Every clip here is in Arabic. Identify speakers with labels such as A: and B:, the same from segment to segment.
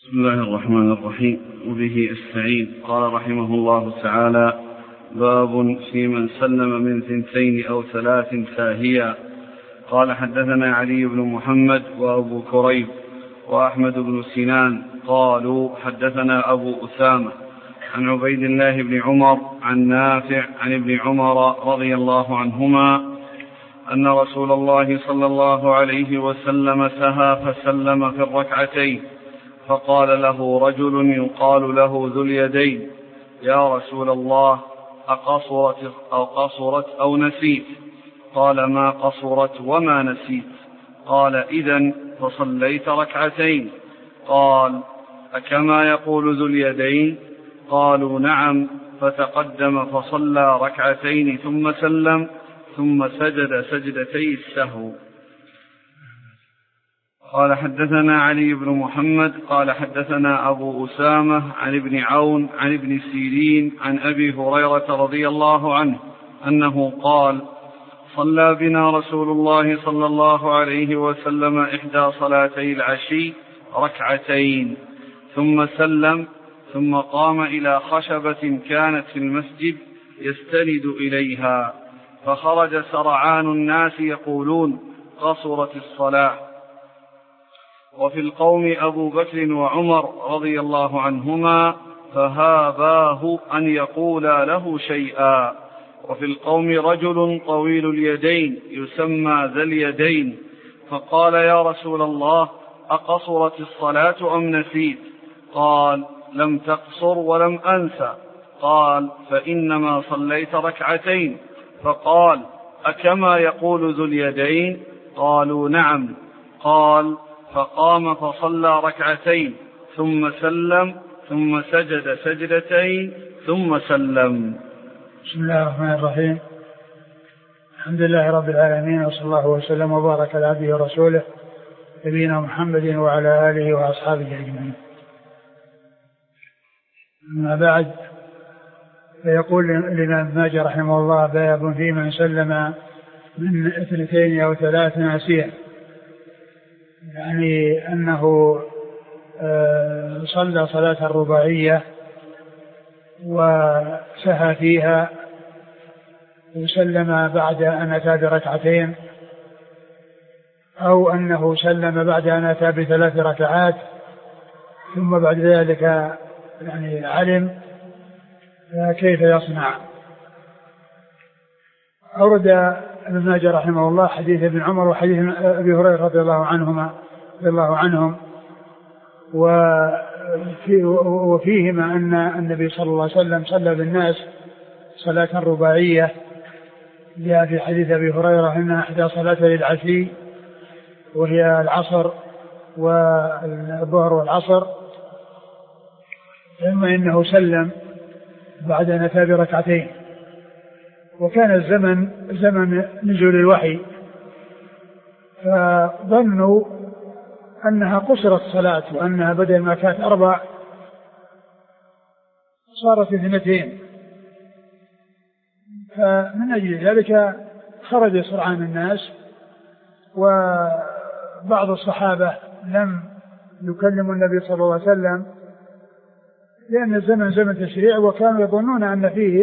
A: بسم الله الرحمن الرحيم، وبه أستعين. قال رحمه الله تعالى: باب في من سلم من 2 أو 3 ساهيا. قال: حدثنا علي بن محمد وأبو كريب وأحمد بن سنان قالوا: حدثنا أبو أسامة عن عبيد الله بن عمر عن نافع عن ابن عمر رضي الله عنهما أن رسول الله صلى الله عليه وسلم سهى فسلم في الركعتين، فقال له رجل يقال له ذو اليدين: يا رسول الله، أقصرت أو نسيت؟ قال: ما قصرت وما نسيت. قال: إذن فصليت 2. قال: أكما يقول ذو اليدين؟ قالوا: نعم. فتقدم فصلى 2 ثم سلم، ثم سجد سجدتي السهو. قال: حدثنا علي بن محمد قال: حدثنا أبو أسامة عن ابن عون عن ابن سيرين عن أبي هريرة رضي الله عنه أنه قال: صلى بنا رسول الله صلى الله عليه وسلم 1 صلاتي العشي 2، ثم سلم، ثم قام إلى خشبة كانت في المسجد يستند إليها، فخرج سرعان الناس يقولون: قصرت الصلاة. وفي القوم أبو بكر وعمر رضي الله عنهما، فهاباه أن يقولا له شيئا. وفي القوم رجل طويل اليدين يسمى ذا اليدين، فقال: يا رسول الله، أقصرت الصلاة أم نسيت؟ قال: لم تقصر ولم أنسى. قال: فإنما صليت 2. فقال: أكما يقول ذو اليدين؟ قالوا: نعم. قال: فقام فصلى 2 ثم سلم، ثم سجد سجدتين ثم سلم.
B: بسم الله الرحمن الرحيم. الحمد لله رب العالمين، وصلى الله وسلم وبارك على عبده ورسوله نبينا محمد وعلى آله وأصحابه أجمعين. أما بعد، فيقول الإمام ماجه رحمه الله: باب في من سلم من 2 أو 3 ناسيا، يعني أنه صلى صلاة الرباعية وسهى فيها وسلم بعد أن أتى ب2، أو أنه سلم بعد أن أتى ب3 ركعات، ثم بعد ذلك يعني علم كيف يصنع. أورد ابن ماجه رحمه الله حديث ابن عمر وحديث أبي هريرة رضي الله عنهم، وفيهما أن النبي صلى الله عليه وسلم صلى بالناس صلاة رباعية، جاء في حديث أبي هريرة إنها 1 صلاتي العشي، وهي العصر والظهر والعصر، ثم إنه سلم بعد أن أتى ب2. وكان الزمن زمن نزول الوحي، فظنوا أنها قصرت الصلاة، وأنها بدل ما كانت 4 صارت 2. فمن أجل ذلك خرج سرعان الناس، وبعض الصحابة لم يكلموا النبي صلى الله عليه وسلم، لأن الزمن زمن تشريع، وكانوا يظنون أن فيه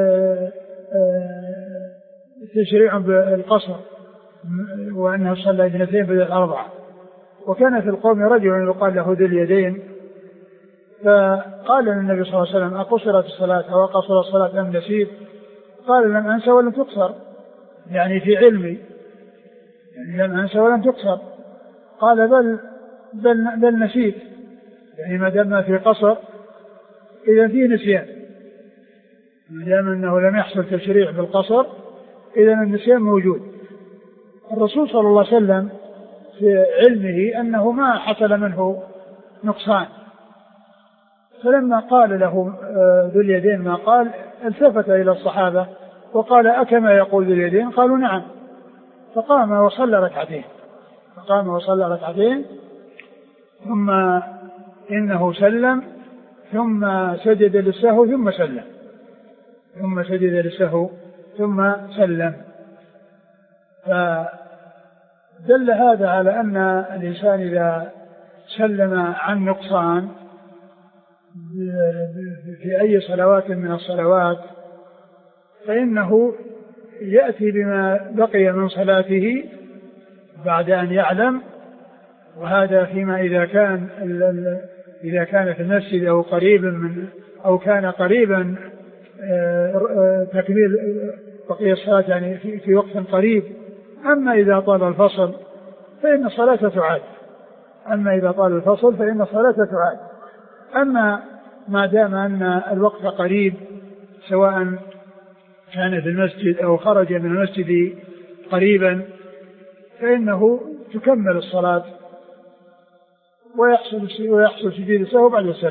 B: تشريع بالقصر، وأنه صلى 2 بدل 4. وكان في القوم رجل يقال له ذو اليدين، فقال للنبي صلى الله عليه وسلم: أقصرت الصلاة أو أقصر الصلاة أم نسيت؟ قال: لم أنسى ولم تقصر، يعني في علمي، يعني لم أنسى ولم تقصر. قال: بل نسيت، يعني ما دام في قصر إذا فيه نسيان، ما دام أنه لم يحصل تشريع بالقصر إذا النسيان موجود. الرسول صلى الله عليه وسلم في علمه أنه ما حصل منه نقصان، فلما قال له ذو اليدين ما قال، التفت إلى الصحابة وقال: أكما يقول ذو اليدين؟ قالوا: نعم. فقام وصلى 2 ثم إنه سلم، ثم سجد للسهو ثم سلم. فدل هذا على أن الإنسان إذا سلم عن نقصان في أي صلوات من الصلوات فإنه يأتي بما بقي من صلاته بعد أن يعلم، وهذا فيما إذا كان في المسجد أو قريب من أو كان قريبا تكميل بقية الصلاة يعني في وقت قريب. أما إذا طال الفصل فإن الصلاة تعاد. أما ما دام أن الوقت قريب سواء كان في المسجد أو خرج من المسجد قريبا فإنه تكمل الصلاة ويحصل سجود السهو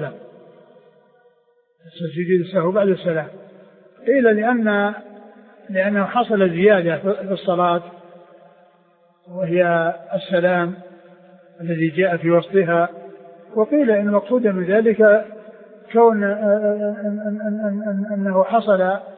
B: بعد السلام. قيل لأنه حصل زيادة في الصلاة وهي السلام الذي جاء في وسطها، وقيل إن المقصود من ذلك كون أنه حصل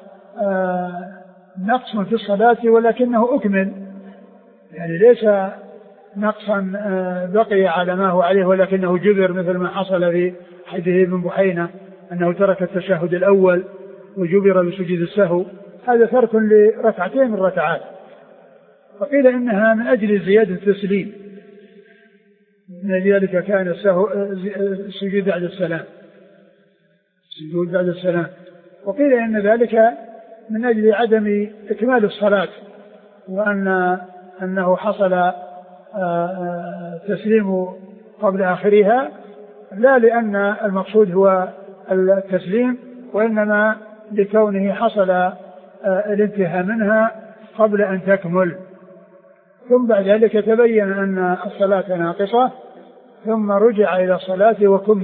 B: نقص في الصلاة ولكنه أكمل، يعني ليس نقصا بقي على ما هو عليه ولكنه جبر، مثل ما حصل في حديث ابن بحينة أنه ترك التشهد الأول وجبر بسجود السهو، هذا ترك لركعتين من الركعات. فقيل إنها من أجل زيادة التسليم، من ذلك كان السجود بعد السلام. وقيل إن ذلك من أجل عدم إكمال الصلاة، وأنه حصل تسليم قبل آخرها، لا لأن المقصود هو التسليم، وإنما لكونه حصل الانتهاء منها قبل أن تكمل. ثم بعد ذلك تبين أن الصلاة ناقصة، ثم رجع إلى الصلاة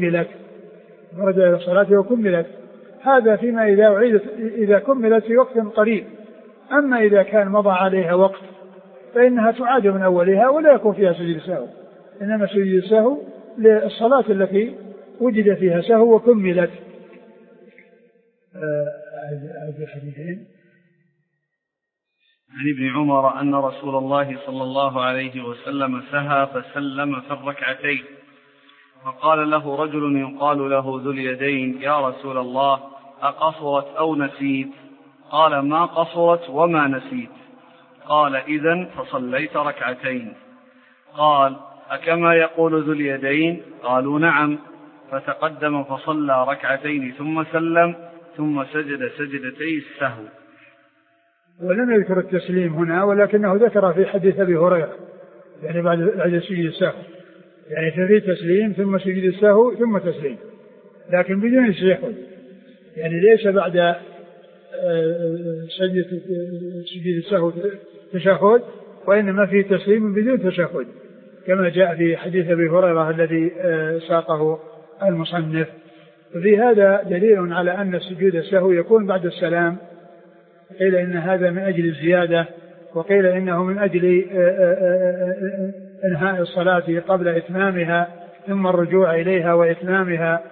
B: وكملت. هذا فيما إذا كملت في وقت قريب. أما إذا كان مضى عليها وقت فإنها تعاد من أولها ولا يكون فيها سجود السهو، إنما سجود السهو للصلاة التي وجد فيها سهو وكملت.
A: عن ابن عمر أن رسول الله صلى الله عليه وسلم سهى فسلم في الركعتين، فقال له رجل يقال له ذو اليدين: يا رسول الله، أقصرت أو نسيت؟ قال: ما قصرت وما نسيت. قال: إذن فصليت ركعتين. قال: أكما يقول ذو اليدين؟ قالوا: نعم. فتقدم فصلى ركعتين ثم سلم، ثم سجد سجدتي السهو.
B: ولم يذكر التسليم هنا، ولكنه ذكر في حديث أبي هريرة، يعني بعد سجود السهو، يعني في تسليم ثم سجود السهو ثم تسليم، لكن بدون التشهد، يعني ليس بعد سجود السهو تشهد، وإنما في تسليم بدون تشهد، كما جاء في حديث أبي هريرة الذي ساقه المصنف. وفي هذا دليل على أن سجود السهو يكون بعد السلام. قيل إن هذا من أجل الزيادة، وقيل إنه من أجل إنهاء الصلاة قبل إتمامها ثم الرجوع إليها وإتمامها.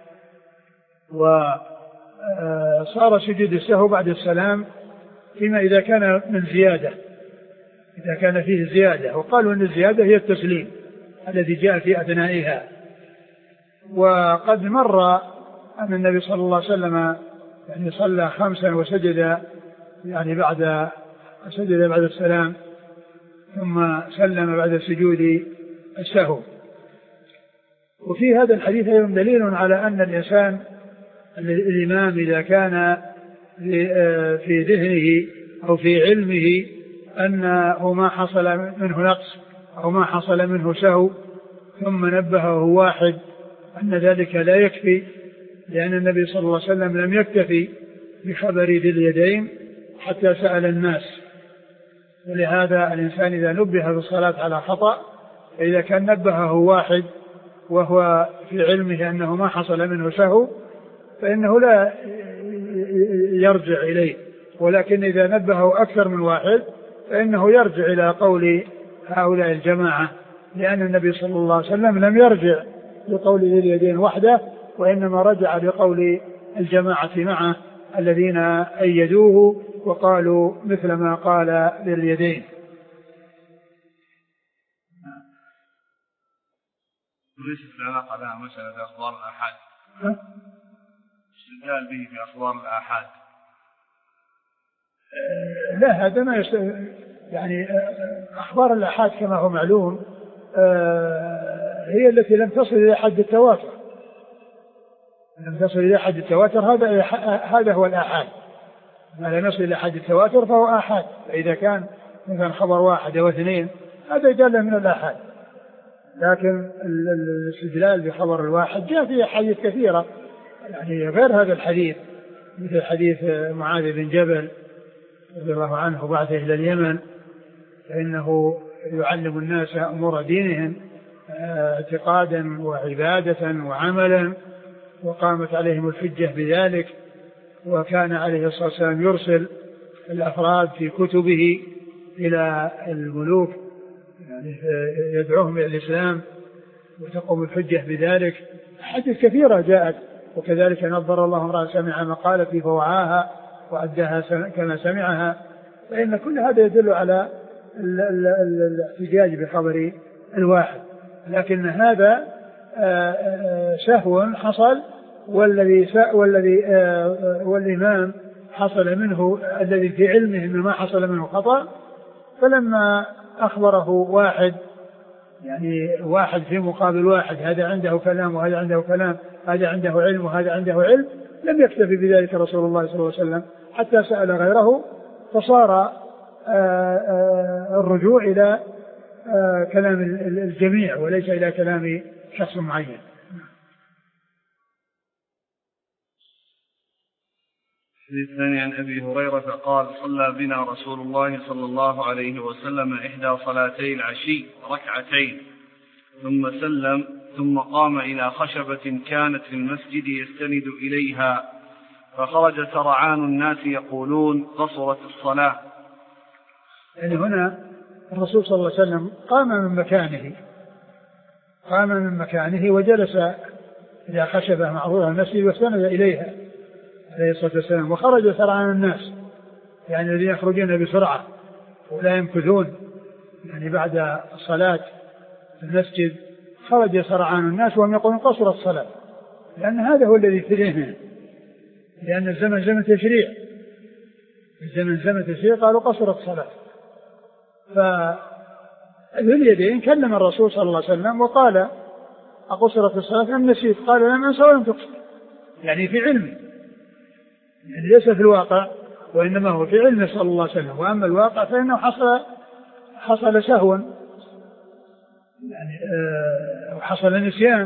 B: وصار سجود السهو بعد السلام فيما إذا كان من زيادة، إذا كان فيه زيادة، وقالوا أن الزيادة هي التسليم الذي جاء في أثنائها. وقد مر أن النبي صلى الله عليه وسلم يعني صلى 5 وسجد يعني بعد السلام، ثم سلم بعد سجود السهو. وفي هذا الحديث أيضا دليل على أن الإنسان الإمام إذا كان في ذهنه أو في علمه أنه ما حصل منه نقص أو ما حصل منه سهو، ثم نبهه واحد، أن ذلك لا يكفي، لأن النبي صلى الله عليه وسلم لم يكتفي بخبر ذي اليدين حتى سأل الناس. ولهذا الإنسان إذا نبه بالصلاة على خطأ، فإذا كان نبهه واحد وهو في علمه أنه ما حصل منه سهو فإنه لا يرجع إليه، ولكن إذا نبهه أكثر من واحد فإنه يرجع إلى قول هؤلاء الجماعة، لأن النبي صلى الله عليه وسلم لم يرجع لقول ذي اليدين وحده، وإنما رجع لقول الجماعة معه الذين أيدوه وقالوا مثل ما قال ذي اليدين.
A: ليست العلاقة لها مسألة أخبار الآحاد، استدلال به في أخبار الآحاد.
B: لا، هذا ما يعني أخبار الآحاد كما هو معلوم هي التي لم تصل إلى حد التواتر، لم تصل إلى حد التواتر، هذا هو الآحاد. ما لم يصل إلى حد التواتر فهو آحاد. فإذا كان مثلا خبر واحد أو اثنين هذا يجعله من الآحاد. لكن الاستدلال بخبر الواحد جاء فيه حديث كثيرة يعني غير هذا الحديث، مثل حديث معاذ بن جبل رضي الله عنه بعثه إلى اليمن فإنه يعلم الناس أمور دينهم اعتقادا وعبادة وعملا، وقامت عليهم الحجة بذلك. وكان عليه الصلاة والسلام يرسل الأفراد في كتبه إلى الملوك يعني يدعوهم إلى الإسلام وتقوم الحجة بذلك. حديث كثيرة جاءت. وكذلك نظر الله امرأ سمع مقالتي فوعاها وأداها كما سمعها. فإن كل هذا يدل على الاحتجاج بخبر الواحد. لكن هذا سهو حصل، والإمام حصل منه الذي في علمه ما حصل منه خطأ. فلما أخبره واحد يعني واحد في مقابل واحد، هذا عنده كلام وهذا عنده كلام، هذا عنده علم وهذا عنده علم، لم يكتفي بذلك رسول الله صلى الله عليه وسلم حتى سأل غيره، فصار الرجوع إلى كلام الجميع وليس إلى كلام شخص معين.
A: الثاني عن أبي هريرة قال صلى بنا رسول الله صلى الله عليه وسلم إحدى صلاتي العشي ركعتين ثم سلم ثم قام إلى خشبة كانت في المسجد يستند إليها فخرج سرعان الناس يقولون قصرت الصلاة.
B: يعني هنا الرسول صلى الله عليه وسلم قام من مكانه وجلس إلى خشبة معروضة المسجد واستند إليها عليه الصلاة والسلام، وخرج سرعان الناس يعني الذين يخرجون بسرعة ولا يمكثون يعني بعد الصلاة في المسجد. خرج سرعان الناس وهم يقولون قصر الصلاة، لأن هذا هو الذي في ذهنهم، لأن الزمن زمن تشريع، زمن تشريع قالوا قصر الصلاة. فذو اليدين كلم الرسول صلى الله عليه وسلم وقال أقصرت الصلاة أم نسيت؟ قال لم أنسى ولم تقصر، يعني في علمي، يعني ليس في الواقع وإنما هو في علمه صلى الله عليه وسلم. وأما الواقع فإنه حصل سهوا يعني وحصل نسيان،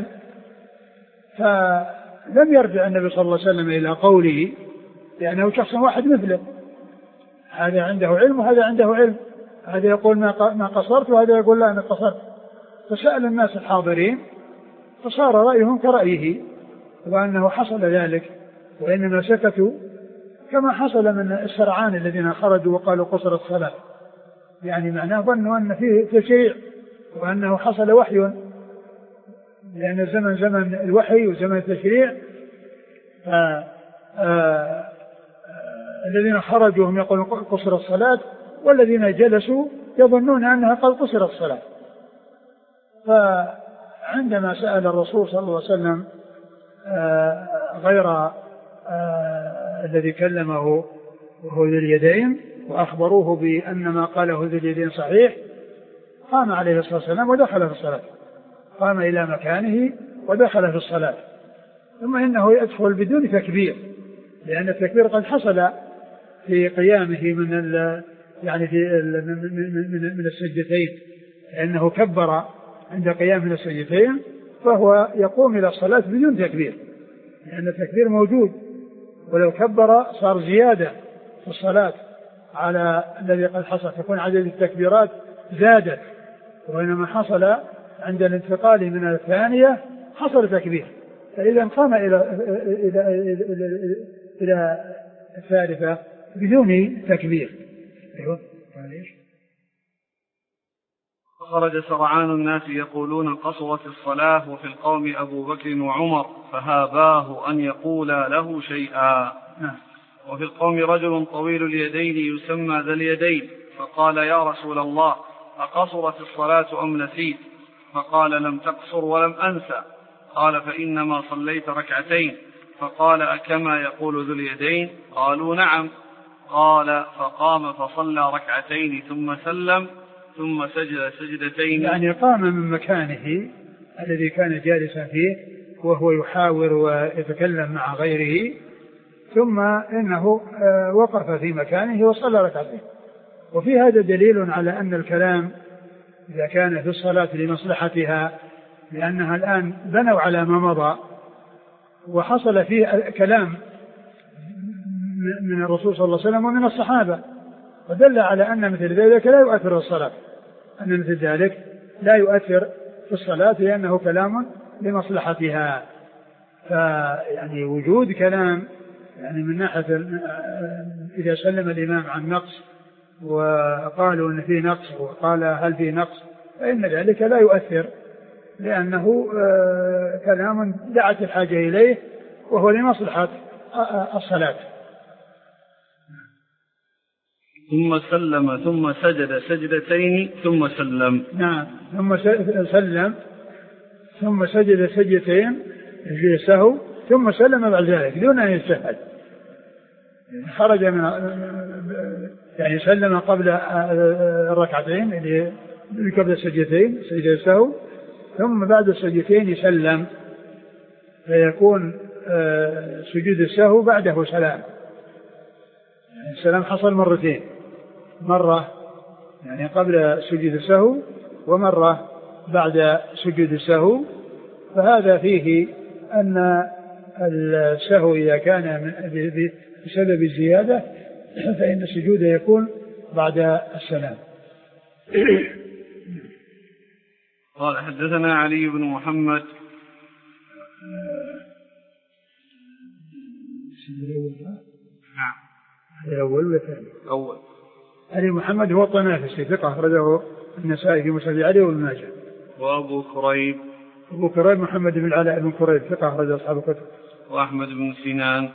B: فلم يرجع النبي صلى الله عليه وسلم إلى قوله، لأنه شخص واحد مثله، هذا عنده علم وهذا عنده علم، هذا يقول ما قصرت وهذا يقول لا أنا قصرت. فسأل الناس الحاضرين فصار رأيهم كرأيه، وأنه حصل ذلك، وإنما سكتوا كما حصل من السرعان الذين خرجوا وقالوا قصر الصلاة، يعني معناه ظنوا أن فيه تشريع وأنه حصل وحي، لأن الزمن زمن الوحي وزمن التشريع. الذين خرجوا هم يقولون قصر الصلاة، والذين جلسوا يظنون أنها قد قصر الصلاة. فعندما سأل الرسول صلى الله عليه وسلم غير الذي كلمه وهو ذو اليدين وأخبروه بأن ما قاله ذو اليدين صحيح، قام عليه الصلاة والسلام ودخل في الصلاة، قام إلى مكانه ودخل في الصلاة. ثم إنه يدخل بدون تكبير، لأن التكبير قد حصل في قيامه يعني من السجدتين، لأنه كبر عند قيام من السجدتين، فهو يقوم إلى الصلاة بدون تكبير، لأن التكبير موجود، ولو كبر صار زيادة في الصلاة على الذي قد حصل، تكون عدد التكبيرات زادت، وإنما حصل عند الانتقال من الثانية حصل تكبير. فإذا قام إلى الثالثة بدون تكبير. أيوة.
A: خرج سرعان الناس يقولون قصرت الصلاة، وفي القوم أبو بكر وعمر فهاباه أن يقول له شيئا. وفي القوم رجل طويل اليدين يسمى ذا اليدين، فقال يا رسول الله أقصرت الصلاة أم نسيت؟ فقال لم تقصر ولم أنسى. قال فإنما صليت ركعتين. فقال أكما يقول ذو اليدين؟ قالوا نعم. قال فقام فصلى ركعتين ثم سلم ثم سجد سجدتين.
B: يعني قام من مكانه الذي كان جالسا فيه وهو يحاور ويتكلم مع غيره، ثم إنه وقف في مكانه وصلى ركعتين. وفي هذا دليل على أن الكلام إذا كان في الصلاة لمصلحتها، لأنها الآن بنوا على ما مضى وحصل فيه كلام من الرسول صلى الله عليه وسلم ومن الصحابة، ودل على أن مثل ذلك لا يؤثر في الصلاة، أن مثل ذلك لا يؤثر في الصلاة لأنه كلام لمصلحتها. فيعني وجود كلام يعني من ناحية إذا سلم الإمام عن نقص وقالوا أن فيه نقص وقال هل فيه نقص، فإن ذلك لا يؤثر لأنه كلام دعت الحاجة إليه وهو لمصلحة الصلاة.
A: ثم سلم ثم سجد سجدتين ثم سلم.
B: نعم، ثم سلم ثم سجد سجدتين لسهو ثم سلم بعد ذلك دون أن يتشهد، خرج من يعني سلم قبل الركعتين اللي قبل السجدتين سجد السهو، ثم بعد السجدتين يسلم، فيكون سجود السهو بعده سلام. السلام حصل مرتين، مرة يعني قبل سجود السهو ومرة بعد سجود السهو. فهذا فيه أن السهو إذا كان بسبب الزيادة فإن السجود يكون بعد السلام.
A: قال حدثنا علي بن محمد
B: الأول والثاني.
A: أول
B: علي محمد هو الطنافسي ثقة أخرجه النسائي في مسند علي وابن ماجه.
A: وأبو كريب
B: محمد بن العلاء بن كريب ثقة أخرج أصحاب الكتب.
A: وأحمد بن سنان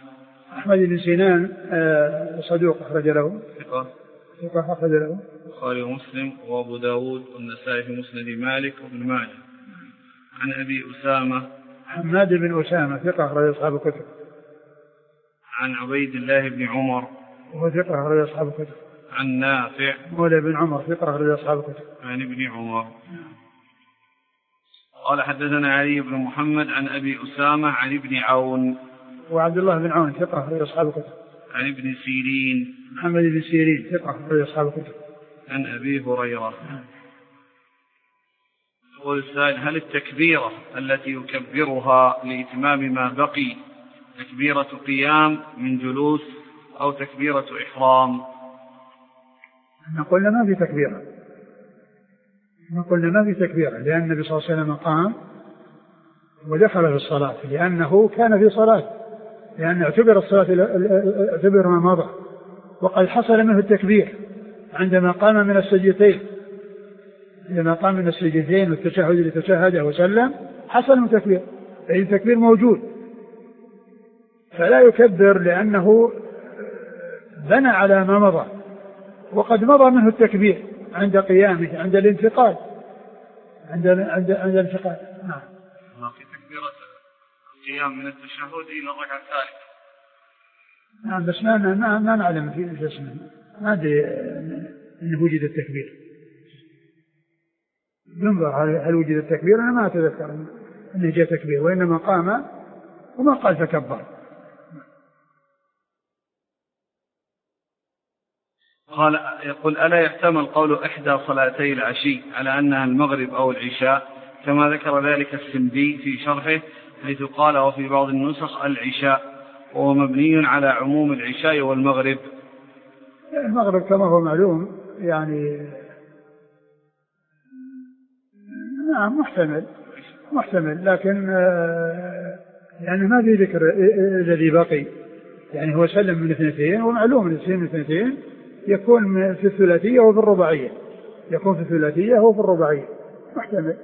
B: صدوق أخرج له ثقة أخرج له
A: البخاري ومسلم وأبو داود والنسائي في مسند مالك وابن ماجه. عن أبي أسامة
B: حماد بن أسامة ثقة أخرج أصحاب الكتب.
A: عن عبيد الله بن عمر
B: وهو ثقة أخرج أصحاب الكتب.
A: عن نافع
B: مولى بن عمر ثقة أخرج أصحاب الكتب.
A: عن ابن عمر. قال حدثنا علي بن محمد عن أبي أسامة عن ابن عون
B: وعبد الله بن عون ثقة أخرج أصحاب الكتب.
A: عن ابن سيرين
B: محمد بن سيرين ثقة أخرج أصحاب الكتب.
A: عن أبي هريرة. يقول السائل هل التكبيرة التي يكبرها لإتمام ما بقي تكبيرة قيام من جلوس أو تكبيرة إحرام؟
B: نقول ما في تكبيرة لأن النبي صلى الله عليه وسلم قام ودخل في الصلاة لأنه كان في صلاة، لأن اعتبر ما مضى، وقد حصل منه التكبير عندما قام من السجدتين، عندما قام من السجدتين والتشهد اللي تشهده وسلم حصل منه تكبير، أي التكبير موجود، فلا يكبر لأنه بنى على ما مضى، وقد مضى منه التكبير عند قيامه عند الانتقال عند الانتقال. نعم.
A: في تكبيرة القيام من التشهد إلى الركعة الثالثة.
B: نعم، بس ما نعلم في اسمه، ما أدري أنه وجد التكبير. ننظر هل وجد التكبير، أنا ما أتذكر أنه جاء تكبير، وإنما قام وما قال تكبر.
A: قال يقول ألا يحتمل قول إحدى صلاتي العشي على أنها المغرب أو العشاء كما ذكر ذلك السندي في شرحه، حيث قال وفي بعض النسخ العشاء، وهو مبني على عموم العشاء والمغرب.
B: المغرب كما هو معلوم يعني نعم محتمل، لكن يعني ما في ذكر الذي بقي، يعني هو سلم من اثنتين، ومعلوم من اثنتين يكون في الثلاثية وفي الرباعية، محتمل.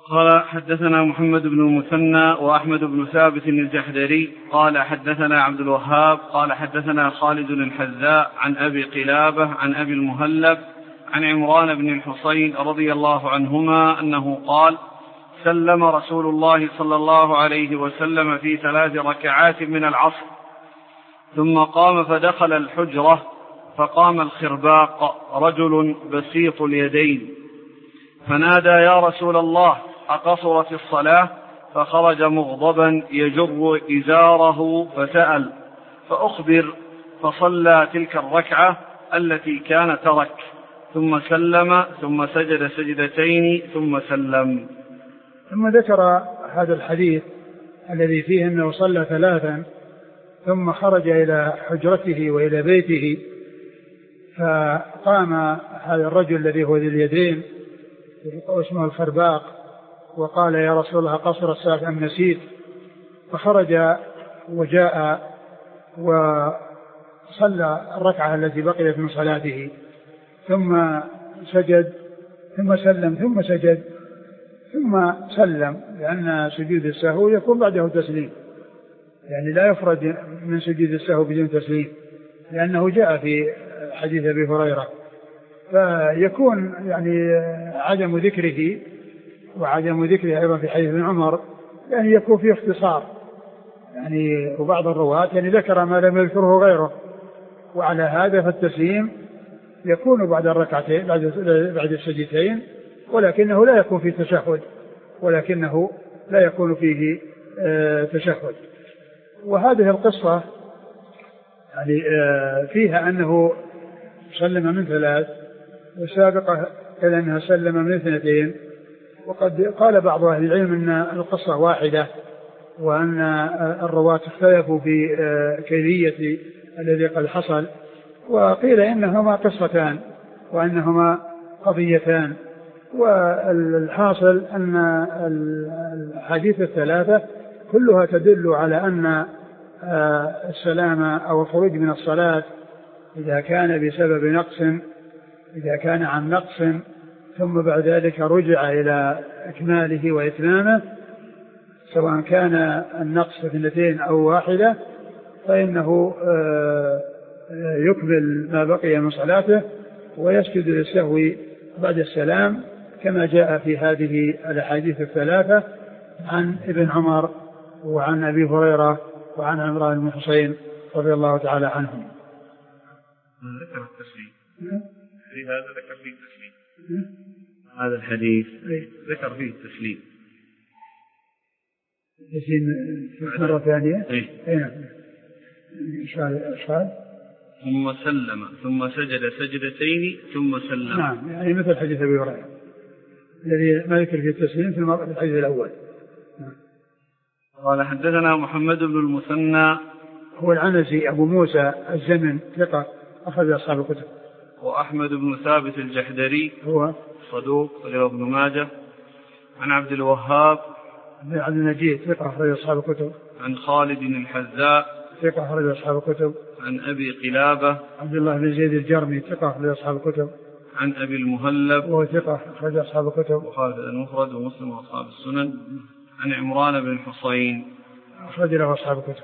A: قال حدثنا محمد بن المثنى وأحمد بن ثابت الجحدري قال حدثنا عبد الوهاب قال حدثنا خالد الحذاء عن أبي قلابة عن أبي المهلب عن عمران بن الحصين رضي الله عنهما أنه قال سلم رسول الله صلى الله عليه وسلم في 3 ركعات من العصر ثم قام فدخل الحجرة فقام الخرباق رجل بسيط اليدين فنادى يا رسول الله أقصرت الصلاة؟ فخرج مغضبا يجر إزاره فسأل فأخبر فصلى تلك الركعة التي كان ترك ثم سلم ثم سجد سجدتين ثم سلم.
B: ثم ذكر هذا الحديث الذي فيه أنه صلى 3 ثم خرج إلى حجرته وإلى بيته فقام هذا الرجل الذي هو ذي اليدين واسمه الخرباق وقال يا رسول الله قصر الصلاة أم نسيت؟ فخرج وجاء وصلى الركعة التي بقيت من صلاته ثم سجد ثم سلم ثم سجد ثم سلم، لأن سجود السهو يكون بعده تسليم، يعني لا يفرد من سجود السهو بدون تسليم، لأنه جاء في حديث أبي هريرة، فيكون يعني عدم ذكره وعدم ذكره أيضا في حديث ابن عمر يعني يكون فيه اختصار، يعني وبعض الرواة يعني ذكر ما لم يذكره غيره، وعلى هذا فالتسليم يكون بعد الركعتين بعد السجدتين، ولكنه لا يكون فيه تشهد، تشهد. وهذه القصة يعني فيها أنه سلم من 3 وسابقة إلى أنها سلم من 2، وقد قال بعض أهل العلم أن القصة واحدة وأن الرواة اختلفوا في كيفية الذي قد حصل، وقيل إنهما قصتان وأنهما قضيتان، والحاصل أن الحديث 3 كلها تدل على أن السلام أو الخروج من الصلاة إذا كان بسبب نقص، إذا كان عن نقص ثم بعد ذلك رجع إلى إكماله وإتمامه، سواء كان النقص 2 أو 1، فإنه يكمل ما بقي من صلاته ويسجد للسهو بعد السلام، كما جاء في هذه الأحاديث 3 عن ابن عمر وعن أبي هريرة وعن عمران بن الحصين رضي الله تعالى عنهم.
A: ذكر التسليم في هذا، ذكر فيه التسليم، هذا الحديث ذكر فيه التسليم
B: مرة ثانية.
A: ثم سلم ثم سجد سجدتين ثم سلم.
B: نعم، يعني مثل حديث أبي هريرة الذي ما ذكر فيه التسليم في الحديث الأول.
A: قال حدثنا محمد بن المثنى
B: هو العنزي أبو موسى الزمن ثقة أخرج أصحاب الكتب.
A: وأحمد بن ثابت الجحدري هو صدوق رواه ابن ماجه. عن عبد الوهاب
B: بن عبد المجيد ثقة أخرج أصحاب الكتب.
A: عن خالد الحذاء ثقة
B: أخرج أصحاب الكتب.
A: عن أبي قلابة عبد
B: الله بن زيد الجرمي ثقة أخرج أصحاب الكتب.
A: عن أبي المهلب
B: وهو ثقة أخرج أصحاب الكتب.
A: وخالد المفرد ومسلم وأصحاب السنن. عن عمران بن الحصين
B: أخرج له أصحاب الكتب.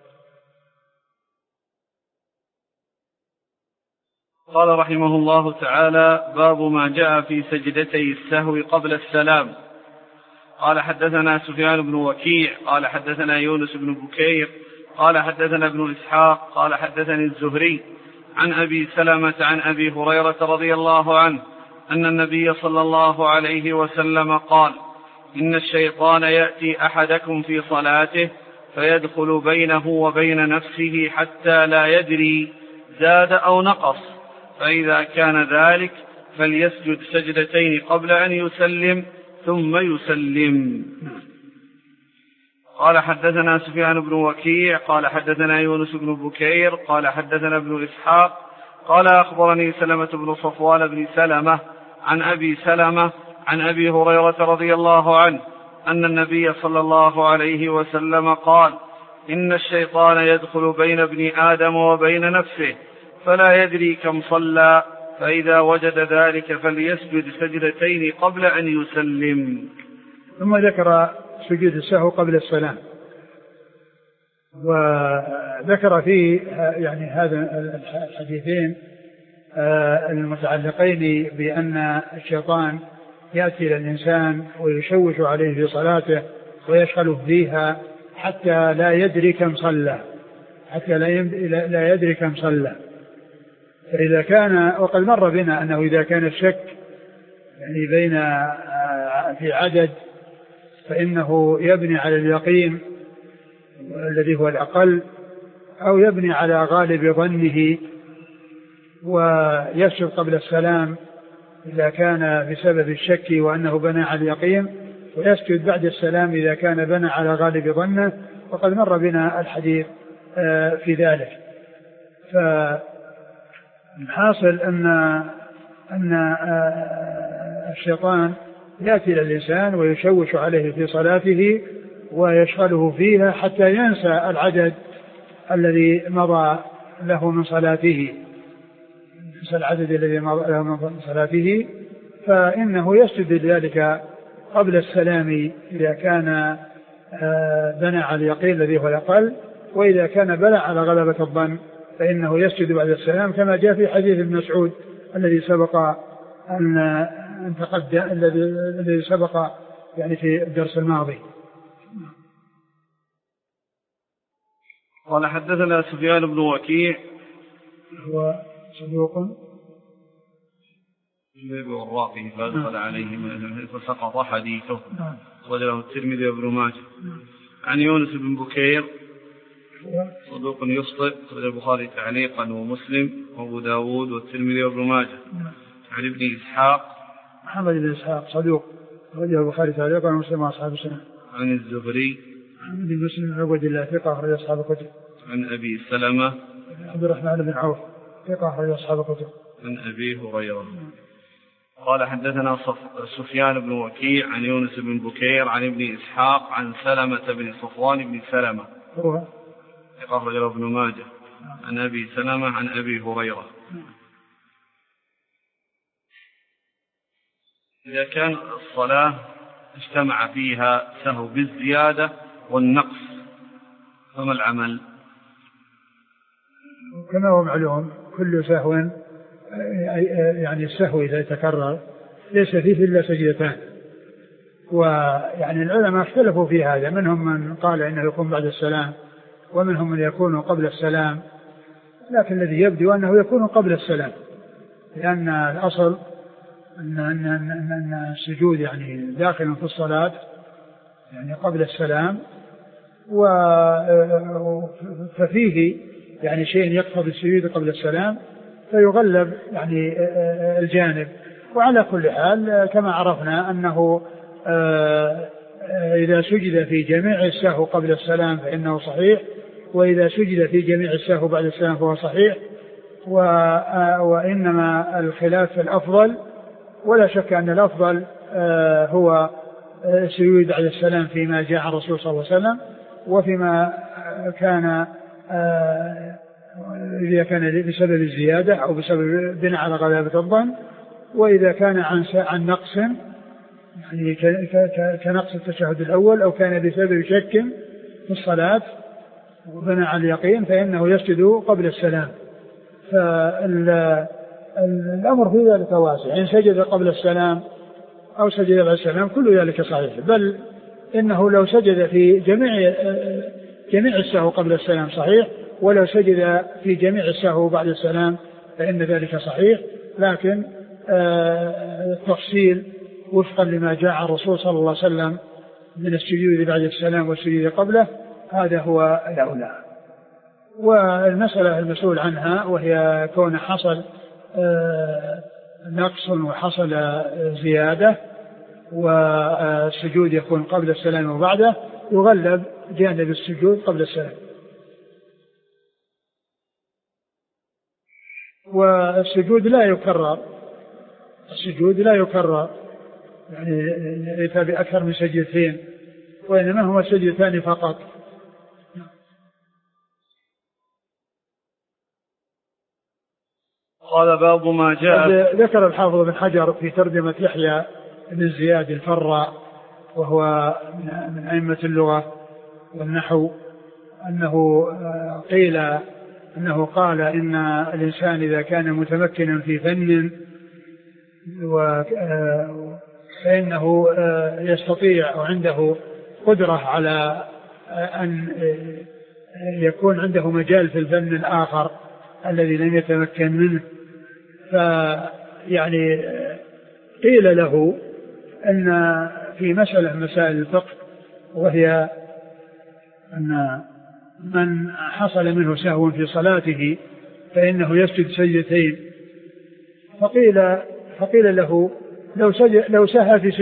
A: قال رحمه الله تعالى: باب ما جاء في سجدتي السهو قبل السلام. قال حدثنا سفيان بن وكيع قال حدثنا يونس بن بكير قال حدثنا ابن إسحاق قال حدثني الزهري عن أبي سلمة عن أبي هريرة رضي الله عنه أن النبي صلى الله عليه وسلم قال: إن الشيطان يأتي أحدكم في صلاته فيدخل بينه وبين نفسه حتى لا يدري زاد أو نقص، فإذا كان ذلك فليسجد سجدتين قبل أن يسلم ثم يسلم. قال حدثنا سفيان بن وكيع قال حدثنا يونس بن بكير قال حدثنا ابن إسحاق قال أخبرني سلمة بن صفوان بن سلمة عن أبي سلمة عن أبي هريرة رضي الله عنه أن النبي صلى الله عليه وسلم قال: إن الشيطان يدخل بين ابن آدم وبين نفسه فلا يدري كم صلى، فإذا وجد ذلك فليسجد سجدتين قبل أن يسلم.
B: ثم ذكر سجود السهو قبل السلام، وذكر في يعني هذا الحديثين المتعلقين بأن الشيطان يأتي إلى الإنسان ويشوش عليه في صلاته ويشغله فيها حتى لا يدري كم صلى، لا يدري كم صلى. فإذا كان، وقد مر بنا أنه إذا كان الشك يعني بين في عدد فإنه يبني على اليقين الذي هو الأقل، أو يبني على غالب ظنه ويسجد قبل السلام إذا كان بسبب الشك وأنه بنى على اليقين، ويسجد بعد السلام إذا كان بنى على غالب ظنه، وقد مر بنا الحديث في ذلك. فالحاصل أن الشيطان يأتي إلى الإنسان ويشوش عليه في صلاته ويشغله فيها حتى ينسى العدد الذي مضى له من صلاته، فإنه يسجد ذلك قبل السلام إذا كان بنى على اليقين الذي هو الأقل، وإذا كان بنى على غلبة الظن فإنه يسجد بعد السلام، كما جاء في حديث ابن مسعود الذي سبق أن تقدم، الذي سبق يعني في الدرس الماضي.
A: قال حدثنا سفيان بن وكيع
B: هو صدوق
A: والراقي فأدخل عليه فسقط حديثه وله الترمذي وابن ماجه. عن يونس بن بكير صدوق يخطئ، أخرج البخاري تعليقا ومسلم وأبو داود والترمذي وابن ماجه. عن ابن إسحاق
B: محمد بن إسحاق صدوق، أخرج البخاري تعليقا ومسلم وأصحاب السنة.
A: عن الزهري
B: بن مسلم بن عبد الله ثقة، أخرج أصحاب الكتب.
A: عن أبي سلمة
B: عبد الرحمن بن عوف ثقة، أخرج أصحاب الكتب.
A: عن أبي هريرة. قال حدثنا سفيان بن وكيع عن يونس بن بكير عن ابن إسحاق عن سلمة بن صفوان بن سلمة
B: هو
A: أخرج له ابن ماجه. عن أبي سلمة عن أبي هريرة. إذا كان الصلاة اجتمع فيها سهو بالزيادة والنقص فما العمل؟
B: كما هو معلوم كل سهو يعني السهو إذا تكرر ليس فيه إلا سجدتان، ويعني العلماء اختلفوا في هذا، منهم من قال إنه يكون بعد السلام ومنهم من يكون قبل السلام، لكن الذي يبدو أنه يكون قبل السلام، لأن الأصل أن السجود يعني داخل في الصلاة يعني قبل السلام، ففيه يعني شيء يقتضي السجود قبل السلام فيغلب يعني الجانب. وعلى كل حال كما عرفنا أنه إذا سجد في جميع السهو قبل السلام فإنه صحيح، وإذا سجد في جميع السهو بعد السلام فهو صحيح، وإنما الخلاف في الأفضل، ولا شك أن الأفضل هو السجود بعد السلام فيما جاء عن الرسول صلى الله عليه وسلم، وفيما كان إذا كان بسبب الزيادة أو بسبب بناء على غلبة الظن، وإذا كان عن نقص يعني كنقص التشهد الأول أو كان بسبب شك في الصلاة وبناء على اليقين فإنه يسجد قبل السلام. فالأمر في ذلك واسع، إن سجد قبل السلام أو سجد بعد السلام كل ذلك صحيح، بل إنه لو سجد في جميع السهو قبل السلام صحيح، ولو سجد في جميع السهو بعد السلام فإن ذلك صحيح، لكن التفصيل وفقا لما جاء عن الرسول صلى الله عليه وسلم من السجود بعد السلام والسجود قبله هذا هو الأولى. والمسألة المسؤول عنها وهي كون حصل نقص وحصل زيادة والسجود يكون قبل السلام وبعده، يغلب جانب السجود قبل السلام. والسجود لا يكرر، السجود لا يكرر يعني ليس بأكثر من سجدتين، وإنما هو سجدتان فقط.
A: قال باب ما جاء.
B: ذكر الحافظ بن حجر في ترجمة يحيى بن زياد الفراء وهو من أئمة اللغة والنحو أنه قال إن الإنسان إذا كان متمكنا في فن فإنه يستطيع أو عنده قدرة على أن يكون عنده مجال في الفن الآخر الذي لم يتمكن منه. فيعني قيل له أن في مسائل الفقه، وهي أن من حصل منه سهو في صلاته فإنه يسجد سجدتين. فقيل له لو سهى في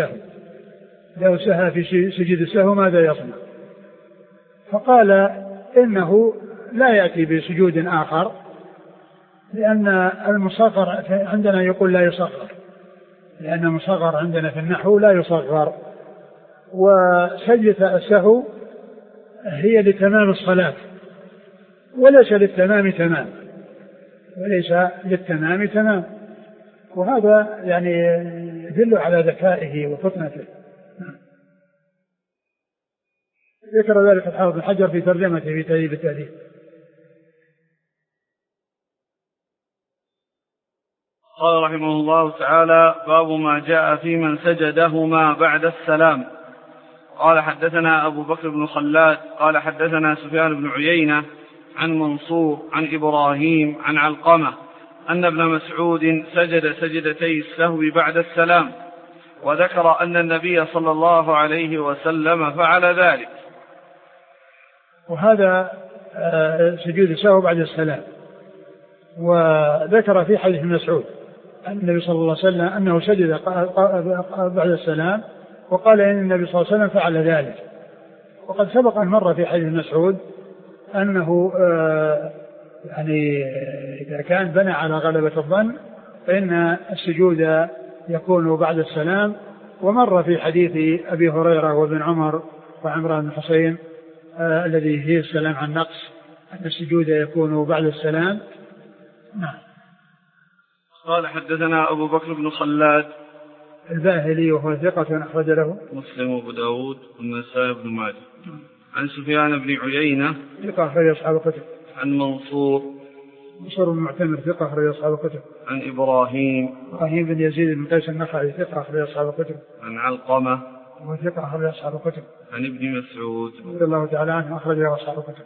B: سجود السهو ماذا يصنع؟ فقال إنه لا يأتي بسجود آخر، لأن المصغر عندنا يقول لا يصغر، لأن المصغر عندنا في النحو لا يصغر، وسجدة السهو هي لتمام الصلاة وليس للتمام تمام، وهذا يعني يدل على ذكائه وفطنته. ذكر ذلك الحافظ بن حجر في ترجمته في تهذيب التهذيب.
A: قال رحمه الله تعالى: باب ما جاء في من سجدهما بعد السلام. قال حدثنا أبو بكر بن خلاد قال حدثنا سفيان بن عيينة عن منصور عن إبراهيم عن علقمة أن ابن مسعود سجد سجدتي السهو بعد السلام، وذكر أن النبي صلى الله عليه وسلم فعل ذلك.
B: وهذا سجود السهو بعد السلام. وذكر في حديث مسعود أن النبي صلى الله عليه وسلم أنه سجد بعد السلام، وقال إن النبي صلى الله عليه وسلم فعل ذلك. وقد سبق أن مر في حديث مسعود أنه يعني إذا كان بنى على غلبة الظن فإن السجود يكون بعد السلام. ومر في حديث أبي هريرة وابن عمر وعمران بن حسين الذي فيه السلام عن نقص أن السجود يكون بعد السلام. نعم.
A: قال حدثنا أبو بكر بن خلاد
B: الباهلي وهو ثقة أخرج له
A: مسلم وأبو داود والنسائي بن ماجه. عن سفيان بن عيينة
B: ثقة أخرج أصحاب الكتب.
A: عن منصور
B: بن معتمر ثقة أخرج أصحاب الكتب.
A: عن إبراهيم
B: بن يزيد بن قيس النخعي ثقة أخرج أصحاب الكتب.
A: عن علقمة
B: وثقة أخرج أصحاب الكتب.
A: عن ابن مسعود
B: رضي الله تعالى عنه أخرج له أصحاب الكتب.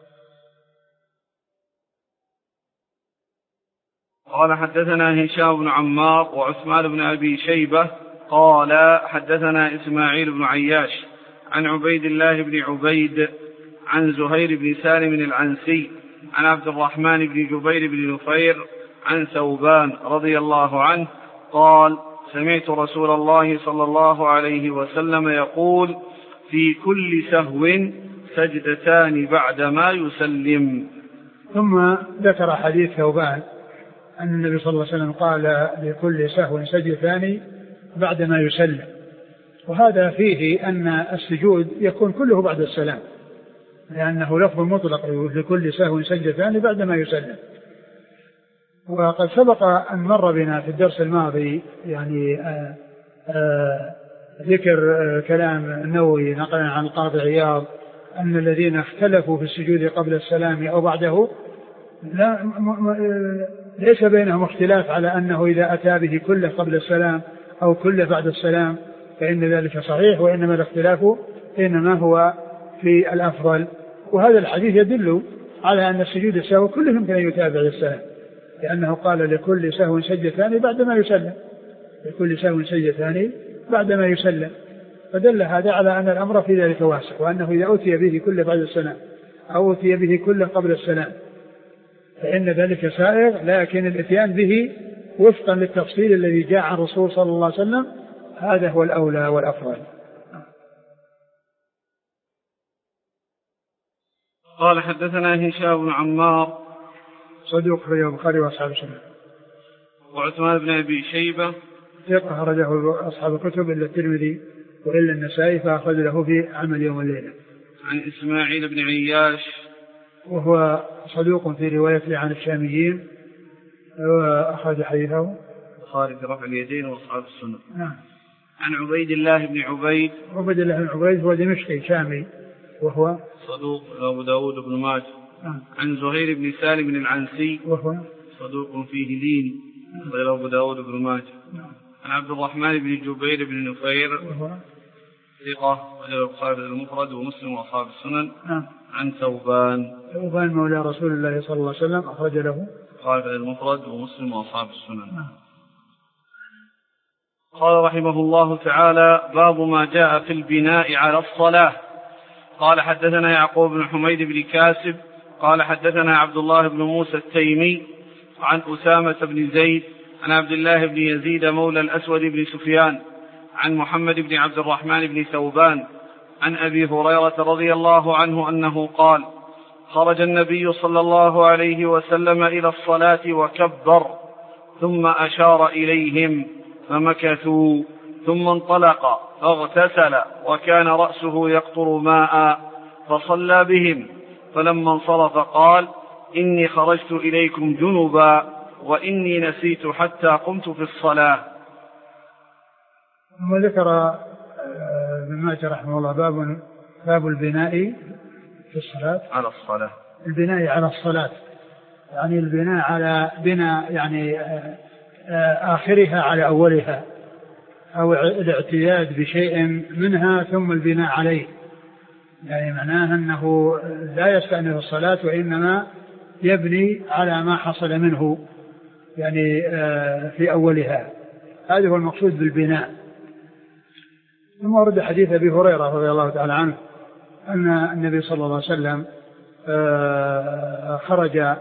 A: قال حدثنا هشام بن عمار وعثمان بن أبي شيبة قال حدثنا إسماعيل بن عياش عن عبيد الله بن عبيد عن زهير بن سالم العنسي عن عبد الرحمن بن جبير بن نفير عن ثوبان رضي الله عنه قال: سمعت رسول الله صلى الله عليه وسلم يقول: في كل سهو سجدتان بعدما يسلم.
B: ثم ذكر حديث ثوبان أن النبي صلى الله عليه وسلم قال: لكل سهو سجدتان بعدما يسلم. وهذا فيه أن السجود يكون كله بعد السلام، لأنه لفظ مطلق: لكل سهو سجدتان بعدما يسلم. وقد سبق أن مر بنا في الدرس الماضي يعني ذكر كلام النووي نقلا عن القاضي عياض أن الذين اختلفوا في السجود قبل السلام أو بعده ليس بينهم اختلاف على أنه إذا أتى به كله قبل السلام أو كله بعد السلام فإن ذلك صحيح، وإنما الاختلاف إنما هو في الأفضل. وهذا الحديث يدل على أن السجود السهو كله يمكن أن يتابع السلام، لأنه قال: لكل سهو سجدتان بعدما يسلم، لكل سهو سجدتان بعدما يسلم. فدل هذا على أن الأمر في ذلك واسع، وأنه إذا أتي به كله بعد السلام أو أتي به كله قبل السلام فإن ذلك سائغ، لكن الاتيان به وفقا للتفصيل الذي جاء عن الرسول صلى الله عليه وسلم هذا هو الأولى والأفضل.
A: قال حدثنا هشام بن عمار
B: صدوق أخرجه البخاري وأصحاب السنن.
A: وعثمان بن أبي شيبة
B: ثقة أخرجه أصحاب الكتب إلا الترمذي وإلا النسائي فأخرج له في عمل يوم الليلة.
A: عن إسماعيل بن عياش
B: وهو صدوق في روايته عن الشاميين وأخرج حديثه
A: البخاري في رفع اليدين وأصحاب السنن.
B: نعم.
A: عن عبيد الله بن عبيد.
B: عبيد الله بن عبيد هو دمشقي شامي وهو صدوق،
A: أبو داود بن ماجه. عن زهير بن سالم العنسي وهو
B: صدوق
A: فيه لين، غير أبو داود بن ماجه. عن عبد الرحمن بن جبير بن نفير وهو ثقة، غير البخاري المفرد ومسلم وأصحاب السنن. عن ثوبان
B: مولى رسول الله صلى الله عليه وسلم، أخرج له
A: البخاري المفرد ومسلم وأصحاب السنن. قال رحمه الله تعالى: باب ما جاء في البناء على الصلاة. قال حدثنا يعقوب بن حميد بن كاسب قال حدثنا عبد الله بن موسى التيمي عن أسامة بن زيد عن عبد الله بن يزيد مولى الأسود بن سفيان عن محمد بن عبد الرحمن بن ثوبان عن أبي هريرة رضي الله عنه أنه قال: خرج النبي صلى الله عليه وسلم إلى الصلاة وكبر ثم أشار إليهم فمكثوا ثم انطلق فاغتسل وكان رأسه يقطر ماء فصلى بهم، فلما انصرف قال: إني خرجت إليكم جنبا وإني نسيت حتى قمت في الصلاة.
B: ثم ذكر ابن ماجه رحمه الله باب البناء في الصلاة
A: على الصلاة.
B: البناء على الصلاة يعني البناء على بناء يعني آخرها على أولها، أو الاعتياد بشيء منها ثم البناء عليه، يعني معناه أنه لا يستأنف الصلاة وإنما يبني على ما حصل منه يعني في أولها. هذا هو المقصود بالبناء. ثم ورد حديث أبي هريرة رضي الله تعالى عنه أن النبي صلى الله عليه وسلم خرج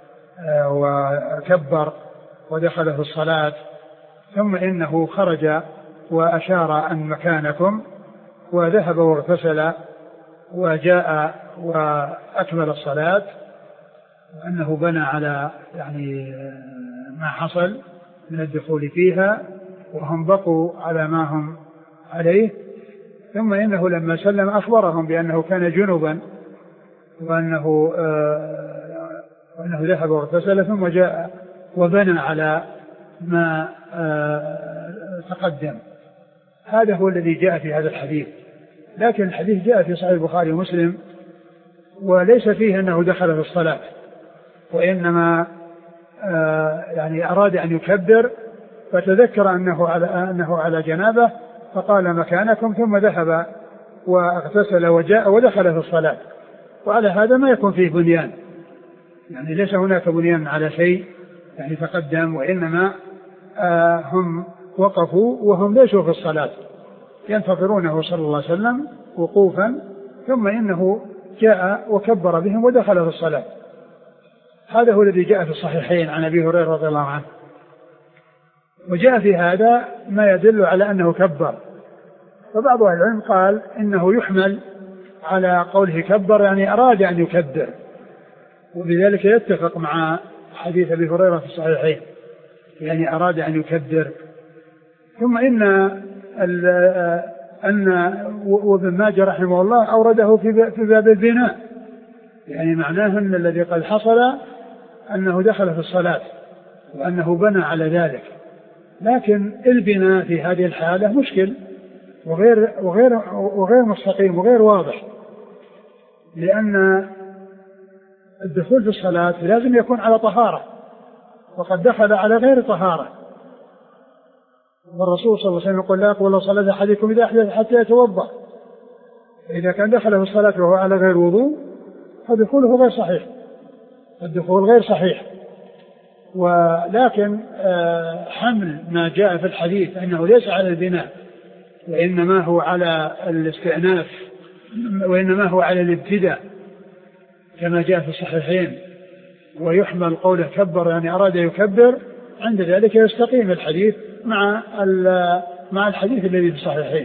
B: وكبر ودخل في الصلاة، ثم إنه خرج وأشار أن مكانكم وذهب واغتسل وجاء وأكمل الصلاة، وأنه بنى على يعني ما حصل من الدخول فيها وهم بقوا على ما هم عليه. ثم إنه لما سلم أخبرهم بأنه كان جنبا وأنه ذهب واغتسل ثم جاء وبنى على ما تقدم. هذا هو الذي جاء في هذا الحديث. لكن الحديث جاء في صحيح البخاري ومسلم وليس فيه أنه دخل في الصلاة، وإنما يعني أراد أن يكبر فتذكر أنه على جنابه فقال مكانكم، ثم ذهب واغتسل وجاء ودخل في الصلاة. وعلى هذا ما يكون فيه بنيان، يعني ليس هناك بنيان على شيء يعني تقدم، وإنما هم وقفوا وهم ليسوا في الصلاة ينتظرونه صلى الله عليه وسلم وقوفا، ثم إنه جاء وكبر بهم ودخل في الصلاة. هذا هو الذي جاء في الصحيحين عن أبي هريرة رضي الله عنه. وجاء في هذا ما يدل على أنه كبر، فبعض أهل العلم قال إنه يحمل على قوله كبر يعني أراد أن يكبر، وبذلك يتفق مع حديث أبي هريرة في الصحيحين، يعني أراد أن يكبر. ثم أن وابن ماجه رحمه الله أورده في باب البناء، يعني معناه أن الذي قد حصل أنه دخل في الصلاة وأنه بنى على ذلك. لكن البناء في هذه الحالة مشكل وغير مستقيم وغير واضح، لأن الدخول في الصلاة لازم يكون على طهارة، وقد دخل على غير طهارة. والرسول صلى الله عليه وسلم يقول: لا يقبل صلاة أحدكم إذا أحدث حتى يتوضأ. إذا كان دخل في الصلاة وهو على غير وضوء فدخوله غير صحيح، الدخول غير صحيح. ولكن حمل ما جاء في الحديث أنه ليس على البناء وإنما هو على الاستئناف وإنما هو على الابتداء كما جاء في الصحيحين، ويحمل قوله كبر يعني أراد يكبر، عند ذلك يستقيم الحديث مع الحديث الذي في الصحيحين.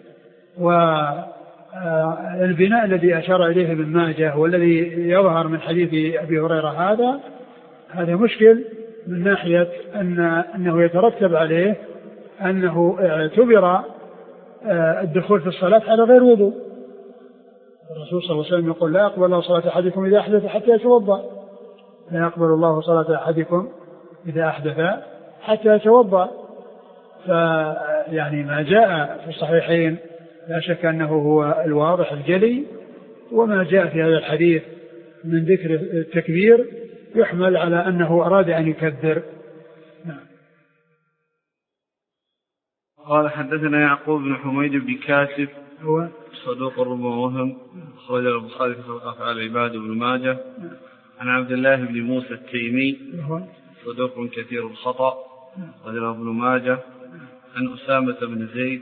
B: والبناء الذي أشار إليه ابن ماجه والذي يظهر من حديث أبي هريرة هذا مشكل من ناحية أنه يترتب عليه أنه اعتبر الدخول في الصلاة على غير وضوء. الرسول صلى الله عليه وسلم يقول: لا يقبل الله صلاة أحدكم إذا أحدث حتى يتوضأ. لا يقبل الله صلاة أحدكم إذا أحدث حتى يتوضأ. فيعني ما جاء في الصحيحين لا شك أنه هو الواضح الجلي، وما جاء في هذا الحديث من ذكر التكبير يحمل على أنه أراد أن يكبر. نعم.
A: قال حدثنا يعقوب بن حميد بن كاسب
B: هو
A: صدوق ربما وهم، أخرج البخاري في خلق أفعال العباد وابن ماجه. عن عبد الله بن موسى التيمي صدوق كثير الخطأ، أخرج ابن ماجه. عن أسامة بن زيد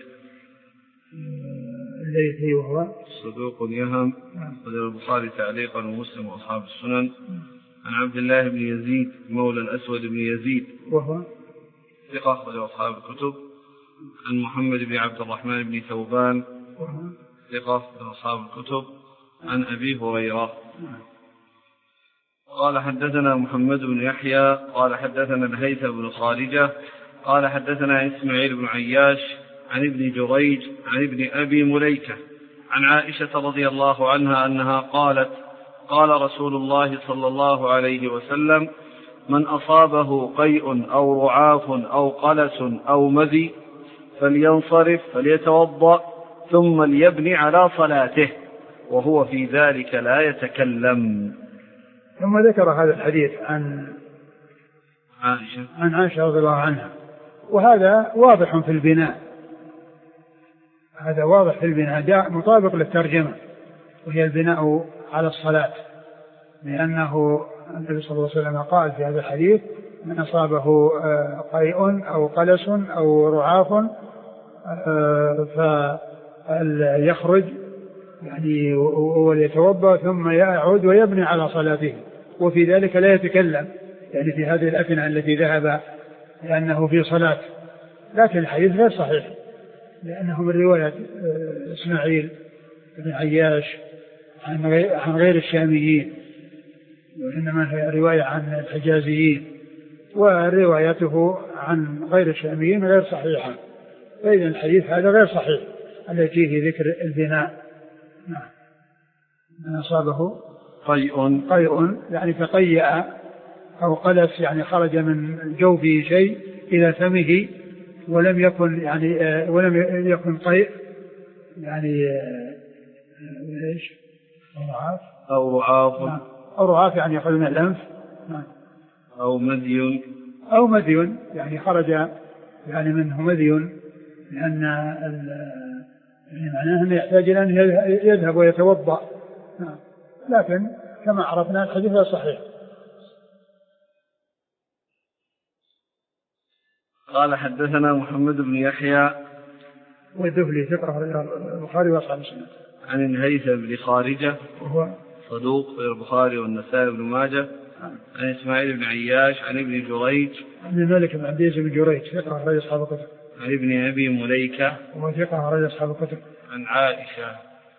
B: الليثي وهو
A: صدوق يهم، أخرج البخاري تعليقا ومسلم وأصحاب السنن. عن عبد الله بن يزيد مولى الأسود بن يزيد
B: وهو
A: ثقة، أخرج أصحاب الكتب. عن محمد بن عبد الرحمن بن ثوبان ثقة، أخرج أصحاب الكتب. عن أبي هريرة. قال حدثنا محمد بن يحيى قال حدثنا الهيثم بن خارجة قال حدثنا إسماعيل بن عياش عن ابن جريج عن ابن أبي مليكة عن عائشة رضي الله عنها أنها قالت: قال رسول الله صلى الله عليه وسلم: من أصابه قيء أو رعاف أو قلس أو مذي فلينصرف فليتوضأ ثم ليبني على صلاته وهو في ذلك لا يتكلم.
B: ثم ذكر هذا الحديث عن عائشة رضي الله عنها، وهذا واضح في البناء، هذا واضح في البناء، جاء مطابق للترجمة، وهي البناء على الصلاة، لأنه النبي صلى الله عليه وسلم قال في هذا الحديث: من أصابه قيء أو قلس أو رعاف فليخرج يعني وليتوضأ ثم يعود ويبني على صلاته وفي ذلك لا يتكلم، يعني في هذه الأثناء التي ذهب لأنه في صلاة. لكن الحديث غير صحيح، لأنه من رواية إسماعيل بن عياش عن غير الشاميين، وإنما هي رواية عن الحجازيين، وروايته عن غير الشاميين غير صحيحة، فإذا الحديث هذا غير صحيح التي فيه ذكر البناء. نعم. من أصابه قيء يعني تقيأ أو قلس يعني خرج من جوفه شيء إلى فمه ولم يكن قيء يعني ايش
A: أو رعاف
B: نعم. أو رعاف يعني يخرج من الأنف. نعم. أو مذي يعني خرج يعني منه مذي، لأن يعني معناه أنه يحتاج إلى أن يذهب ويتوضأ. نعم. لكن كما عرفنا الحديث صحيح.
A: قال حدثنا محمد بن يحيى
B: والذهلي ثقة البخاري وأصحاب السنن.
A: عن الهيثم بن خارجة وهو صدوق في البخاري والنسائي بن ماجه. عن إسماعيل بن عياش عن ابن جريج
B: عن الملك بن عبد العزيز بن جريج ثقة أخرج أصحاب الكتب.
A: عن ابن أبي مليكة
B: وهو ثقة أخرج أصحاب الكتب.
A: عن عائشة.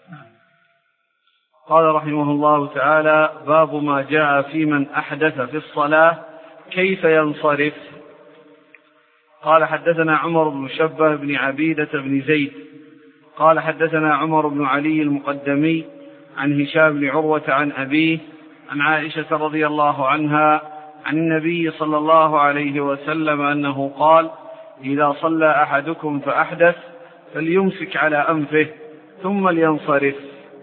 A: قال رحمه الله تعالى: باب ما جاء في من أحدث في الصلاة كيف ينصرف. قال حدثنا عمر بن شبه بن عبيدة بن زيد قال حدثنا عمر بن علي المقدمي عن هشام بن عروة عن أبيه عن عائشة رضي الله عنها عن النبي صلى الله عليه وسلم أنه قال: إذا صلى أحدكم فأحدث فليمسك على أنفه ثم لينصرف.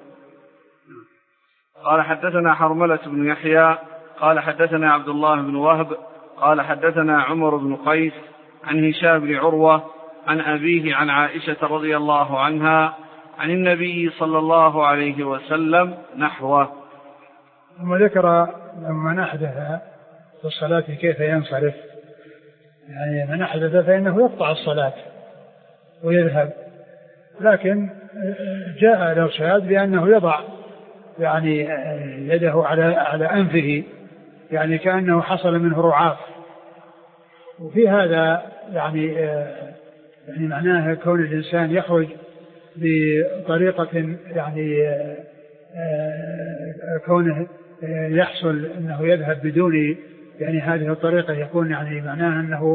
A: قال حدثنا حرملة بن يحيى قال حدثنا عبد الله بن وهب قال حدثنا عمر بن قيس عن هشام بن عروة عن أبيه عن عائشة رضي الله عنها عن النبي صلى الله عليه وسلم نحوه.
B: ثم ذكر من أحدث في الصلاة كيف ينصرف، يعني من أحدث فإنه يقطع الصلاة ويذهب، لكن جاء الإرشاد بأنه يضع يعني يده على أنفه، يعني كأنه حصل منه رعاف. وفي هذا يعني معناه كون الإنسان يخرج بطريقة يعني كونه يحصل أنه يذهب بدون يعني هذه الطريقة، يكون يعني معناه أنه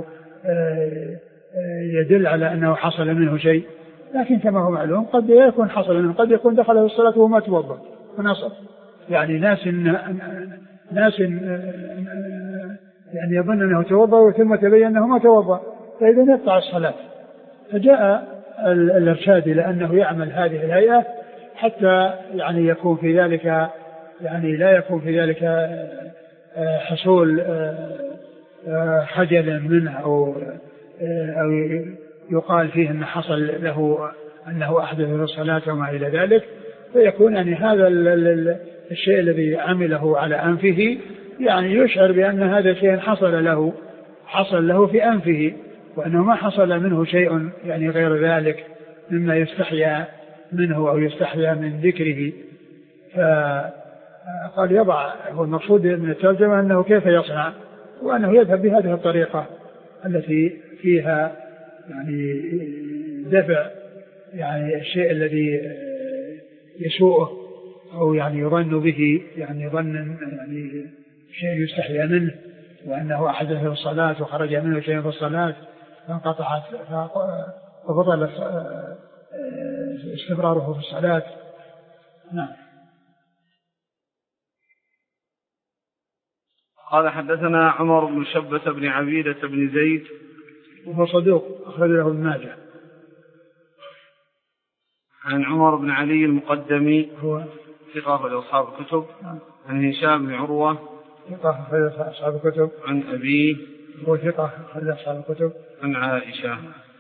B: يدل على أنه حصل منه شيء، لكن كما هو معلوم قد يكون حصل منه، قد يكون دخل في الصلاة وما توضأ ونصر، يعني ناس يعني يظن أنه توضأ ثم تبين أنه ما توضأ، فإذا يقطع الصلاة فجاء الإرشاد إلى أنه يعمل هذه الهيئة حتى يعني يكون في ذلك يعني لا يكون في ذلك حصول خجل منه أو يقال فيه أن حصل له أنه أحدث في الصلاة وما إلى ذلك، فيكون يعني هذا الشيء الذي عمله على أنفه يعني يشعر بأن هذا شيء حصل له في أنفه، وأنه ما حصل منه شيء يعني غير ذلك مما يستحيا منه أو يستحيا من ذكره. فقال يضع، هو المقصود من الترجمة أنه كيف يصنع، وأنه يذهب بهذه الطريقة التي فيها يعني دفع يعني الشيء الذي يسوءه أو يعني يظن به يعني ظن يعني شيء يستحيا منه، وأنه أحدث في الصلاة وخرج منه شيء في الصلاة فانقطعت فبطل استمراره في الصلاة. نعم.
A: قال حدثنا عمر بن شبة بن عبيدة بن زيد
B: وهو صدوق أخرج له ابن ماجه.
A: عن عمر بن علي المقدمي
B: هو
A: ثقة في أصحاب الكتب. عن هشام بن عروة
B: ثقة في أصحاب الكتب.
A: عن أبيه
B: هو ثقة في أصحاب الكتب.
A: عن عائشة.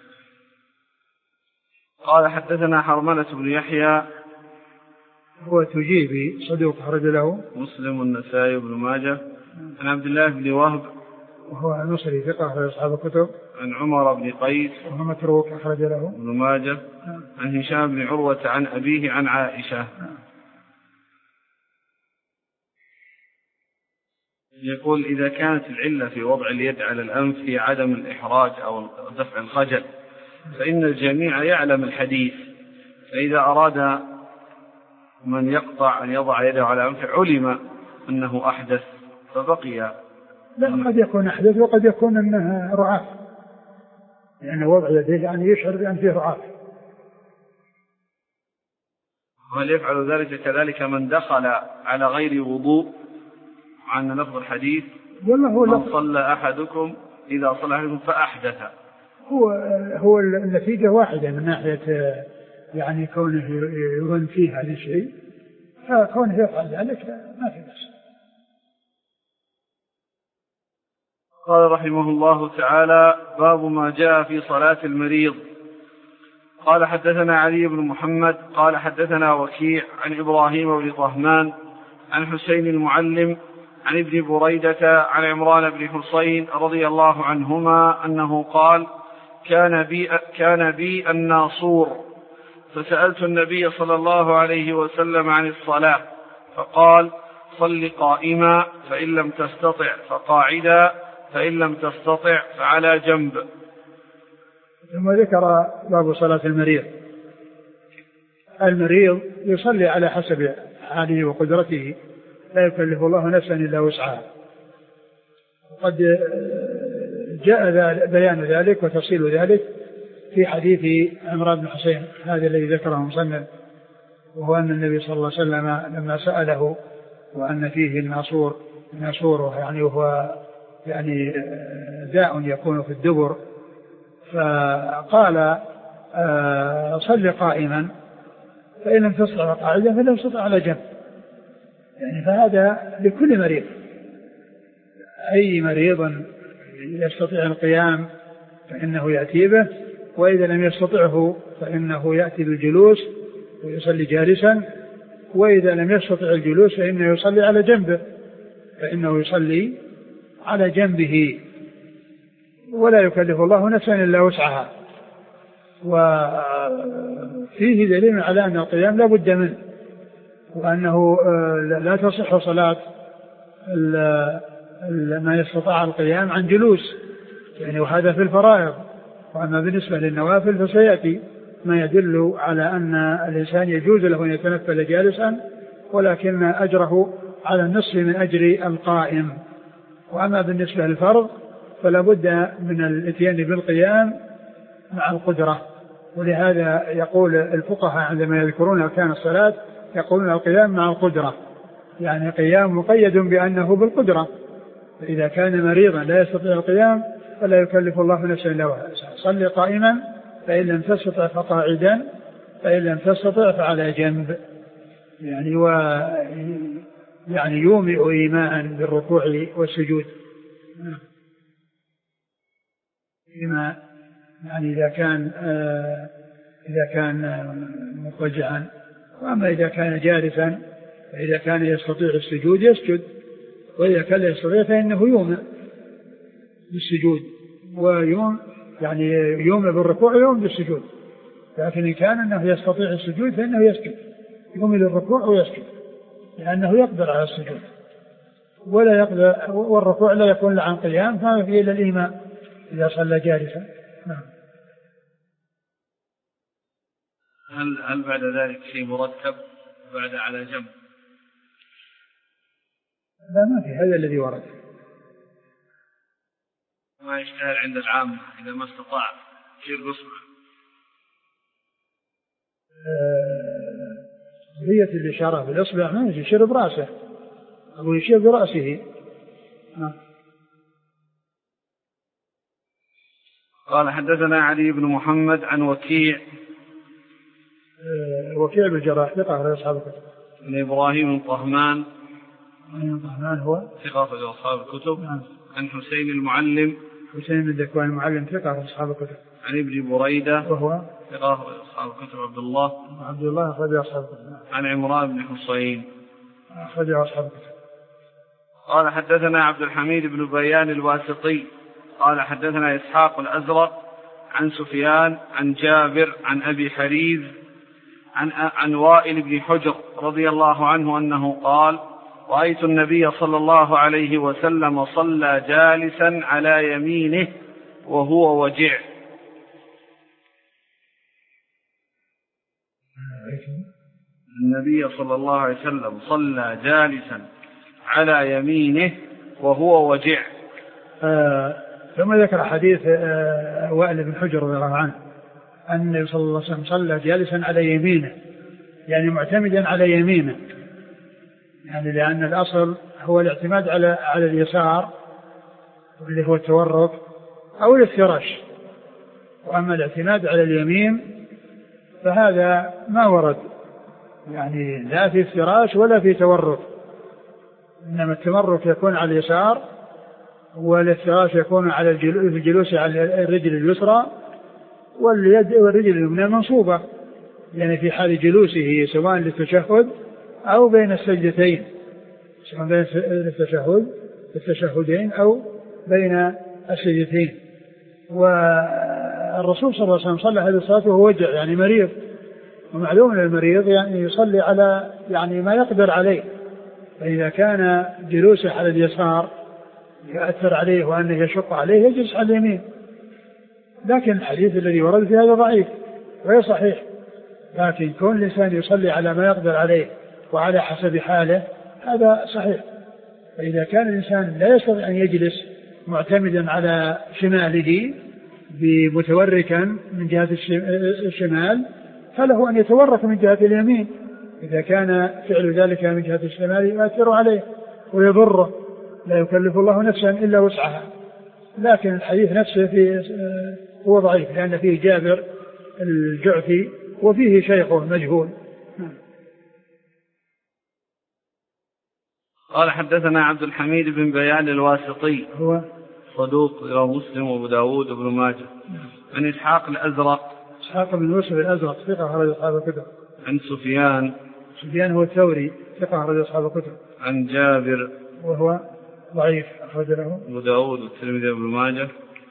A: قال حدثنا حرملة بن يحيى
B: هو تجيبي صدوق أخرج له
A: مسلم والنسائي بن ماجه. عن عبد الله بن وهب
B: وهو المصري ثقة في أصحاب الكتب.
A: عن عمر بن قيس
B: وهو متروك أخرج له
A: ابن ماجه. عن هشام بن عروة عن أبيه عن عائشة. يقول إذا كانت العلة في وضع اليد على الأنف في عدم الإحراج أو دفع الخجل فإن الجميع يعلم الحديث، فإذا أراد من يقطع أن يضع يده على أنفه علم أنه أحدث فبقي.
B: لا، قد يكون أحدث وقد يكون أنه رعاف، يعني وضع يده يعني يشعر بأن فيه رعاف.
A: هل يفعل ذلك كذلك من دخل على غير وضوء عن لفظ الحديث من صلى أحدكم إذا صلى أحدكم فأحدث؟
B: هو النتيجة واحدة من ناحية يعني كونه يظن فيه هذا الشيء، فكونه يفعل ذلك ما في بأس.
A: قال رحمه الله تعالى: باب ما جاء في صلاة المريض. قال حدثنا علي بن محمد قال حدثنا وكيع عن إبراهيم بن طهمان عن حسين المعلم عن ابن بريدة عن عمران بن حسين رضي الله عنهما أنه قال: كان بي الناصور فسألت النبي صلى الله عليه وسلم عن الصلاة فقال: صل قائما فإن لم تستطع فقاعدا فإن لم تستطع فعلى جنب.
B: ثم ذكر باب صلاة المريض. المريض يصلي على حسب حاله وقدرته، لا يكلف الله نفسا إلا وسعها. وقد جاء بيان ذلك وتفصيل ذلك في حديث عمران بن حسين هذا الذي ذكره مصنف، وهو أن النبي صلى الله عليه وسلم لما سأله وأن فيه الناصور يعني وهو يعني داء يكون في الدبر، فقال: صل قائما فإن لم تستطع قاعدا فإن لم تستطع على جنب. يعني فهذا لكل مريض، أي مريض يستطيع القيام فإنه يأتي به، وإذا لم يستطعه فإنه يأتي بالجلوس ويصلي جالسا، وإذا لم يستطع الجلوس فإنه يصلي على جنبه، فإنه يصلي على جنبه، ولا يكلف الله نفسا إلا وسعها. وفيه دليل على أن القيام لا بد منه، وأنه لا تصح صلاة ما يستطاع القيام عن جلوس، يعني وهذا في الفرائض. وأما بالنسبة للنوافل فسيأتي ما يدل على أن الإنسان يجوز له أن يتنفل جالسا، ولكن أجره على النصف من أجر القائم. وأما بالنسبة للفرض فلا بد من الاتيان بالقيام مع القدرة، ولهذا يقول الفقهاء عندما يذكرون أركان الصلاة يقولون القيام مع القدرة، يعني قيام مقيد بأنه بالقدرة، فإذا كان مريضا لا يستطيع القيام فلا يكلف الله نفسا إلا وسعها. صل قائما فإن لم تستطع فقاعدا فإن لم تستطع فعلى جنب. يعني يعني يومئ إيماء بالركوع والسجود بما يعني إذا كان مضطجعا. وأما إذا كان جالسا فإذا كان يستطيع السجود يسجد، وإذا كان لا يستطيع فإنه يومئ بالسجود يعني يومئ بالركوع ويومئ بالسجود. لكن إن كان أنه يستطيع السجود فإنه يسجد، يومئ للركوع ويسجد لأنه يقدر على السجود ولا يقدر، والركوع لا يكون عن قيام فما فيه إلا الإيماء إذا صلى جالسا. نعم.
A: هل بعد ذلك شيء مرتب بعد على جنب؟
B: لا، ما في، هذا الذي ورد.
A: ما يشتهر عند العامة إذا ما استطاع يشير بصبع.
B: هي الإشارة بالإصبع ما يشير برأسه أو يشير برأسه.
A: قال حدثنا علي بن محمد عن وكيع
B: بن الجراح ثقة أخرج أصحاب الكتب.
A: عن إبراهيم بن طهمان
B: هو
A: ثقة أخرج أصحاب الكتب. عن حسين المعلم
B: بن ذكوان المعلم ثقة أخرج أصحاب الكتب.
A: عن ابن بريدة
B: وهو
A: ثقة أخرج أصحاب الكتب. عبد الله
B: أخرج أصحاب الكتب.
A: عن عمران بن حصين
B: أخرج أصحاب الكتب.
A: قال حدثنا عبد الحميد بن بيان الواسطي قال حدثنا إسحاق الأزرق عن سفيان عن جابر عن أبي حريز عن وائل بن حجر رضي الله عنه أنه قال: رأيت النبي صلى الله عليه وسلم صلى جالسا على يمينه وهو وجع. النبي صلى الله عليه وسلم صلى جالسا على يمينه وهو وجع.
B: ثم ذكر حديث وائل بن حجر رضي الله عنه أن النبي صلى الله عليه وسلم صلى جالسا على يمينه، يعني معتمدا على يمينه، يعني لأن الأصل هو الاعتماد على اليسار اللي هو التورك أو الافتراش، وأما الاعتماد على اليمين فهذا ما ورد، يعني لا في افتراش ولا في تورك، إنما التمرك يكون على اليسار والافتراش يكون على الجلوس على الرجل اليسرى واليد والرجل اليمنى منصوبة، يعني في حال جلوسه سواء للتشهد أو بين السجدتين، سواء بين التشهدين أو بين السجدتين. والرسول صلى الله عليه وسلم صلى هذه الصلاة وهو وجع، يعني مريض، ومعلوم أن المريض يعني يصلي على يعني ما يقدر عليه، فإذا كان جلوسه على اليسار يؤثر عليه وأنه يشق عليه يجلس على اليمين. لكن الحديث الذي ورد في هذا ضعيف غير صحيح، لكن كون الإنسان يصلي على ما يقدر عليه وعلى حسب حاله هذا صحيح. فإذا كان الإنسان لا يستطيع أن يجلس معتمدا على شماله بمتوركا من جهة الشمال فله أن يتورك من جهة اليمين، إذا كان فعل ذلك من جهة الشمال يؤثر عليه ويضره، لا يكلف الله نفسا إلا وسعها. لكن الحديث نفسه هو ضعيف لأن فيه جابر الجعفي وفيه شيخه مجهول.
A: قال حدثنا عبد الحميد بن بيان الواسطي
B: هو
A: صدوق رواه مسلم وابو داود وابن ماجه. عن إسحاق بن
B: يوسف الأزرق ثقة أخرج أصحاب الكتب.
A: عن سفيان
B: هو الثوري ثقة أخرج أصحاب الكتب. عن
A: جابر
B: وهو ضعيف أخرج له
A: أبو داود والترمذي وابن ماجه.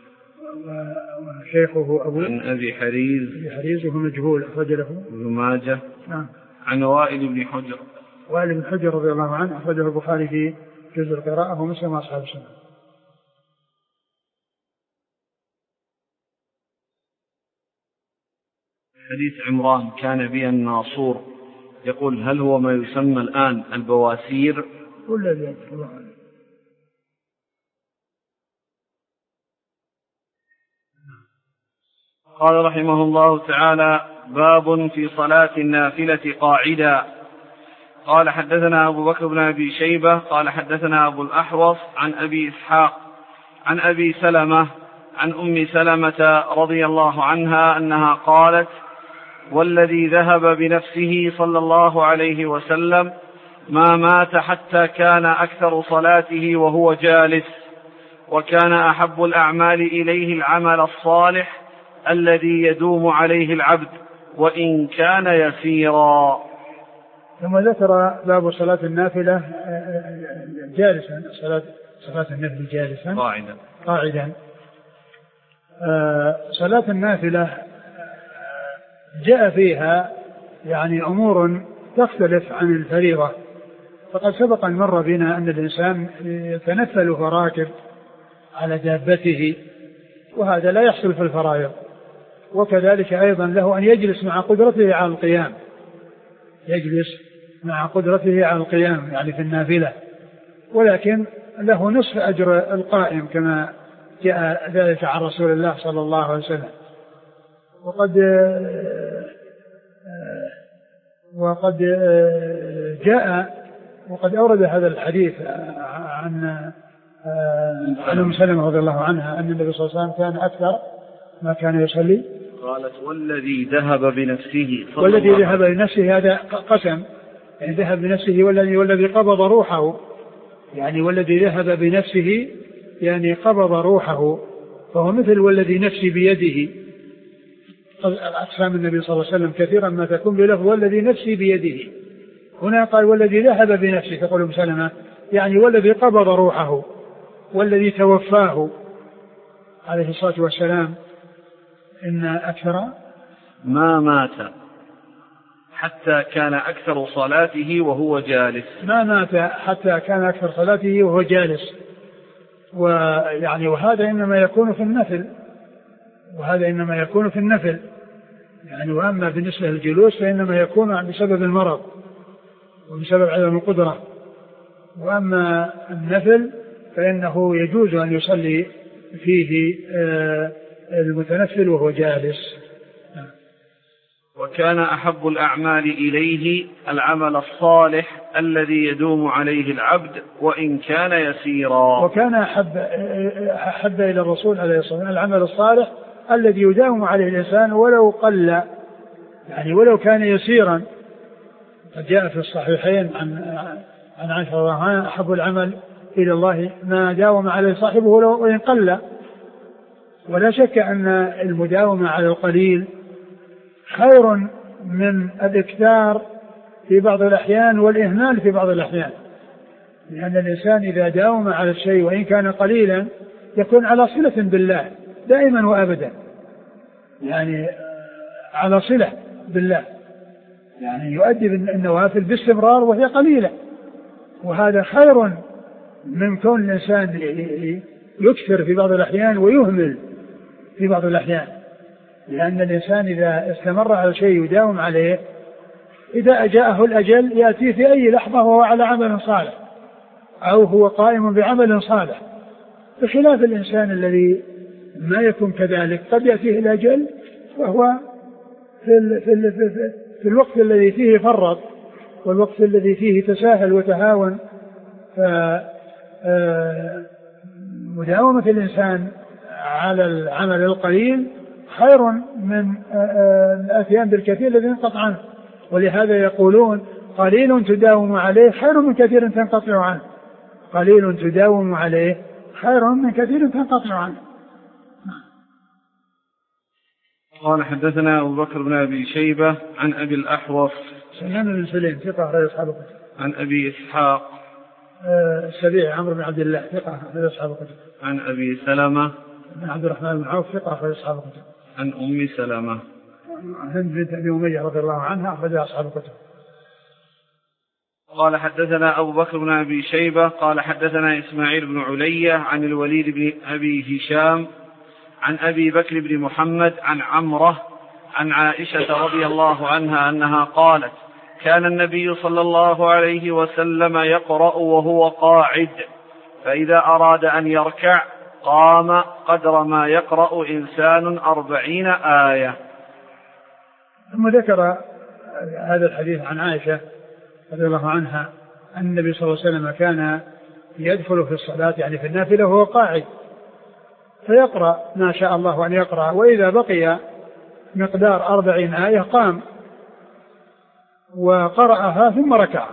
B: وشيخه
A: عن أبي حريز
B: وهو مجهول أخرج له
A: ابن ماجه.
B: نعم.
A: عن وائل بن حجر
B: رضي الله عنه أخرجه البخاري في جزء القراءة ومسلم وأصحاب السنة.
A: حديث عمران كان بي الناصور يقول: هل هو ما يسمى الآن البواسير؟
B: كل ذلك الله عنه.
A: قال رحمه الله تعالى: باب في صلاة النافلة قاعدا. قال حدثنا أبو بكر بن أبي شيبة قال حدثنا أبو الأحوص عن أبي إسحاق عن أبي سلمة عن أم سلمة رضي الله عنها أنها قالت: والذي ذهب بنفسه صلى الله عليه وسلم ما مات حتى كان أكثر صلاته وهو جالس، وكان أحب الأعمال إليه العمل الصالح الذي يدوم عليه العبد وإن كان يسيرا.
B: ثم ذكر باب صلاة النافلة جالسا، صلاة النافلة جالسا قاعدا. صلاة النافلة جاء فيها يعني أمور تختلف عن الفريضة، فقد سبق أن مر بنا أن الإنسان يتنفل وهو راكب على دابته، وهذا لا يحصل في الفرائض. وكذلك أيضا له أن يجلس مع قدرته على القيام، يجلس مع قدرته على القيام يعني في النافلة، ولكن له نصف أجر القائم كما جاء ذلك عن رسول الله صلى الله عليه وسلم. وقد أورد هذا الحديث عن أم سلمة رضي الله عنها أن النبي صلى الله عليه وسلم كان أكثر ما كان يصلي.
A: قالت: والذي ذهب بنفسه،
B: والذي ذهب بنفسه هذا قسم، يعني ذهب بنفسه والذي قبض روحه، يعني والذي ذهب بنفسه يعني قبض روحه، فهو مثل والذي نفسي بيده. أقسام النبي صلى الله عليه وسلم كثيرا ما تكون بلفظ والذي نفسي بيده، هنا قال والذي ذهب بنفسه، تقول أم سلمة يعني والذي قبض روحه والذي توفاه عليه الصلاة والسلام إن أكثر
A: ما مات حتى كان أكثر صلاته وهو جالس.
B: ما مات حتى كان أكثر صلاته وهو جالس، ويعني وهذا إنما يكون في النفل، يعني وأما بالنسبة للجلوس فإنما يكون بسبب المرض وبسبب عدم القدرة، وأما النفل فإنه يجوز أن يصلي فيه المتنفل وهو جالس.
A: وكان أحب الأعمال إليه العمل الصالح الذي يدوم عليه العبد وإن كان يسيرا.
B: وكان أحب إلى الرسول عليه الصلاة والسلام العمل الصالح الذي يداوم عليه الإنسان ولو قل، يعني ولو كان يسيرا. قد جاء في الصحيحين عن عائشة رضي الله عنها: أحب العمل إلى الله ما داوم عليه صاحبه وإن قل. ولا شك أن المداومة على القليل خير من الإكثار في بعض الأحيان والإهمال في بعض الأحيان، لأن الإنسان إذا داوم على الشيء وإن كان قليلا يكون على صلة بالله دائما وأبدا، يعني على صلة بالله، يعني يؤدي النوافل باستمرار وهي قليلة، وهذا خير من كون الإنسان يكثر في بعض الأحيان ويهمل في بعض الأحيان. لأن الإنسان إذا استمر على شيء يداوم عليه، إذا أجاءه الأجل يأتي في أي لحظة وهو على عمل صالح أو هو قائم بعمل صالح، بخلاف الإنسان الذي ما يكون كذلك، قد يأتيه الأجل وهو في الوقت الذي فيه فرط والوقت الذي فيه تساهل وتهاون. فمداومة الإنسان على العمل القليل خير من الأتيان بالكثير الذي ينقطع عنه، ولهذا يقولون: قليل تداوم عليه خير من كثير تنقطع عنه. قليل تداوم عليه خير من كثير تنقطع عنه.
A: قال: حدثنا أبو بكر بن أبي شيبة عن أبي الأحوص
B: سلمان بن سليم ثقة أخرج أصحاب الكتب.
A: عن أبي إسحاق
B: السبيعي عمرو بن عبد الله ثقة أخرج أصحاب الكتب.
A: عن أبي سلمة
B: بن عبد الرحمن بن عوف ثقة أخرج أصحاب الكتب.
A: عن أم سلمة
B: هند بنت أبي أمية رضي الله عنها أخرج أصحاب الكتب.
A: قال: حدثنا أبو بكر بن أبي شيبة قال: حدثنا إسماعيل بن علية عن الوليد بن أبي هشام عن أبي بكر بن محمد عن عمرة عن عائشة رضي الله عنها أنها قالت: كان النبي صلى الله عليه وسلم يقرأ وهو قاعد، فإذا أراد أن يركع قام قدر ما يقرأ إنسان 40 آية.
B: ثم ذكر هذا الحديث عن عائشة رضي الله عنها أن النبي صلى الله عليه وسلم كان يدخل في الصلاة يعني في النافلة وهو قاعد، فيقرأ ما شاء الله أن يقرأ، وإذا بقي مقدار 40 آية قام وقرأها ثم ركع،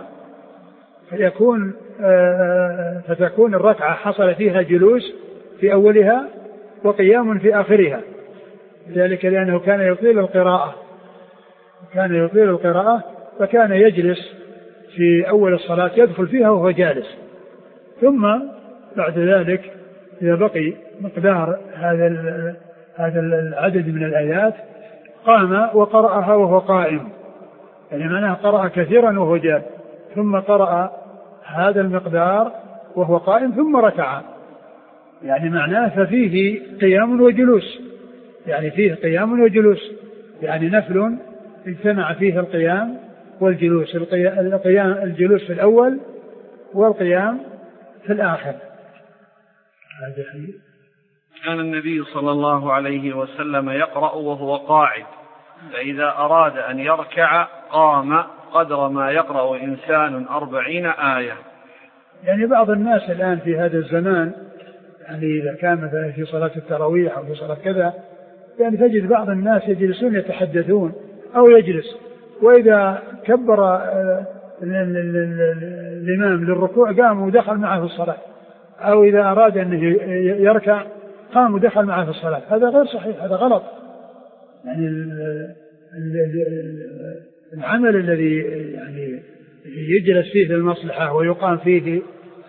B: فتكون الركعة حصل فيها جلوس في أولها وقيام في آخرها، ذلك لأنه كان يطيل القراءة فكان يجلس في أول الصلاة يدخل فيها وهو جالس، ثم بعد ذلك إذا بقي مقدار هذا العدد من الآيات قام وقرأها وهو قائم، يعني معناه قرأ كثيرا وهو جالس، ثم قرأ هذا المقدار وهو قائم ثم ركع، يعني معناه ففيه قيام وجلوس، يعني فيه قيام وجلوس، يعني نفل اجتمع فيه القيام والجلوس، الجلوس في الأول والقيام في الآخر.
A: كان النبي صلى الله عليه وسلم يقرأ وهو قاعد، فإذا أراد أن يركع قام قدر ما يقرأ إنسان 40 آية.
B: يعني بعض الناس الآن في هذا الزمان، يعني إذا كان مثلا في صلاة التراويح أو في صلاة كذا، يعني تجد بعض الناس يجلسون يتحدثون أو يجلس، وإذا كبر الإمام للركوع قام ودخل معه في الصلاة، أو إذا أراد أن يركع قام ودخل معه في الصلاة. هذا غير صحيح، هذا غلط. يعني العمل الذي يعني يجلس فيه للمصلحة ويقام فيه